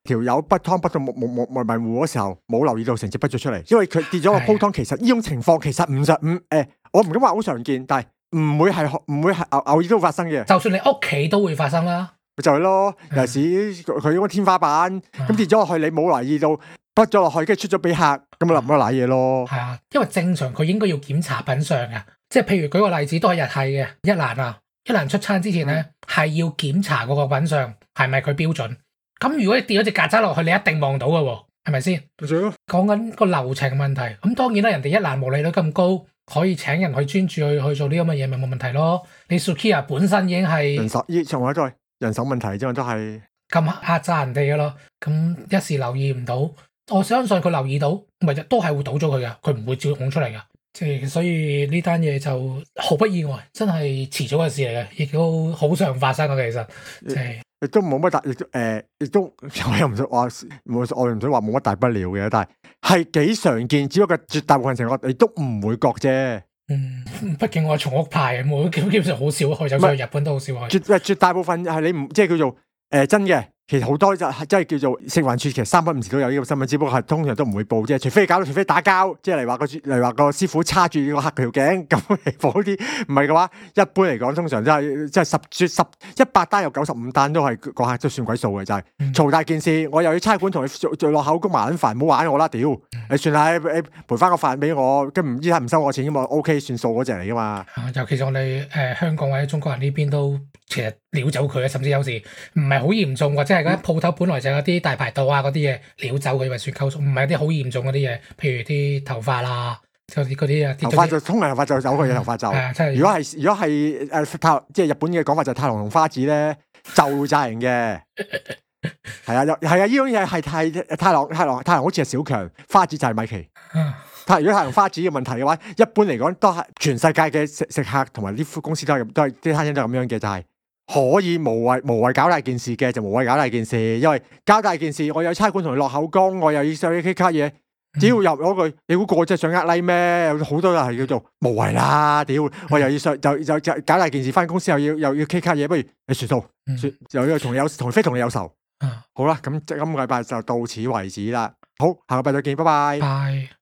條友筆湯筆到冇冇冇迷糊嗰時候，冇留意到成隻筆咗出嚟，因為佢跌咗個煲湯。其實呢種情況其實唔實唔誒，我唔敢話好常見，但係唔會係唔會係偶偶爾都會發生嘅。 就算你屋企都會發生啦， 就係咯。尤其是佢嗰個天花板咁跌咗落去，你冇留意到筆咗落去，跟住出咗俾客，咁咪冧咗瀨嘢咯。 係啊，因為正常佢應該要檢查品相嘅，即係譬如舉個例子，都係日系嘅一蘭啊，一蘭出餐之前咧係要檢查嗰個品相係咪佢標準。咁如果你跌咗隻曱甴落去，你一定望到嘅喎，係咪先？講緊個流程問題。咁當然啦，人哋一蘭毛利率咁高，可以請人去專注去去做呢咁嘅嘢，咪冇問題咯。你 Sukiya 本身已經係人手，依從來都係人手問題啫嘛，都係咁壓榨人哋嘅咯。咁一時留意唔到，我相信佢留意到，咪都係會倒咗佢嘅，佢唔會照拱出嚟嘅。即係所以呢單嘢就毫不意外，真係遲早嘅事嚟嘅，亦都好常發生嘅。其實即係。 亦都冇乜大，亦都誒，亦都我又唔想話冇，我又唔想話冇乜大不了嘅，但係係幾常見，只不過絕大部分情況你都唔會覺啫。 嗯，畢竟我係從屋派嘅，我基本上好少去，就算去日本都好少去。 絕絕大部分係你唔即係叫做誒、呃、真嘅。其實好多就係真係叫做食環署，其實三不五時都有呢個新聞，只不過係通常都唔會報啫。除非搞到，除非打交，即係嚟話個嚟話個師傅叉住個客條頸咁嚟報啲，唔係嘅話，一般嚟講通常都係即係十十一百單有九十五單都係個客都算鬼數嘅，就係、是、嘈、嗯、大件事，我又要差館同你做做落口供麻撚煩，唔好玩我啦屌！你、嗯、算係誒賠翻個飯俾我，跟唔知係唔收我錢咁嘛 OK 算數嗰隻嚟噶嘛。 尤其是我哋誒、呃、香港或者中國人呢邊都其實撩走佢，甚至有時唔係好嚴重，或者係嗰啲鋪頭本來就有啲大排檔啊嗰啲嘢撩走佢，咪算扣數，唔係啲好嚴重嗰啲嘢，譬如啲頭髮啦，嗰啲嗰啲啊。頭髮就通常頭髮就走佢嘅頭髮就。嗯、如果係如果係誒太即係日本嘅講法就太郎同花子咧就責人嘅。係啊，係啊，呢種嘢係太太郎太郎太郎好似係小強，花子就係米奇。太如果太郎花子嘅問題嘅話，一般嚟講都係全世界嘅食食客同埋啲公司都係都係啲餐廳都係咁樣嘅，就係、是。可以無謂無謂搞大件事嘅就無謂搞大件事，因為搞大件事我有差館同你落口供，我又要上 K 卡嘢，只要入嗰句，你估個真係想呃 like 咩？有好多人係叫做無謂啦，屌！我又要上就就就搞大件事，翻公司又要又要 K 卡嘢，不如你算數，算又要同你有同非同你有仇。好啦，咁今個禮拜就到此為止啦。好，下個禮拜再見，拜拜。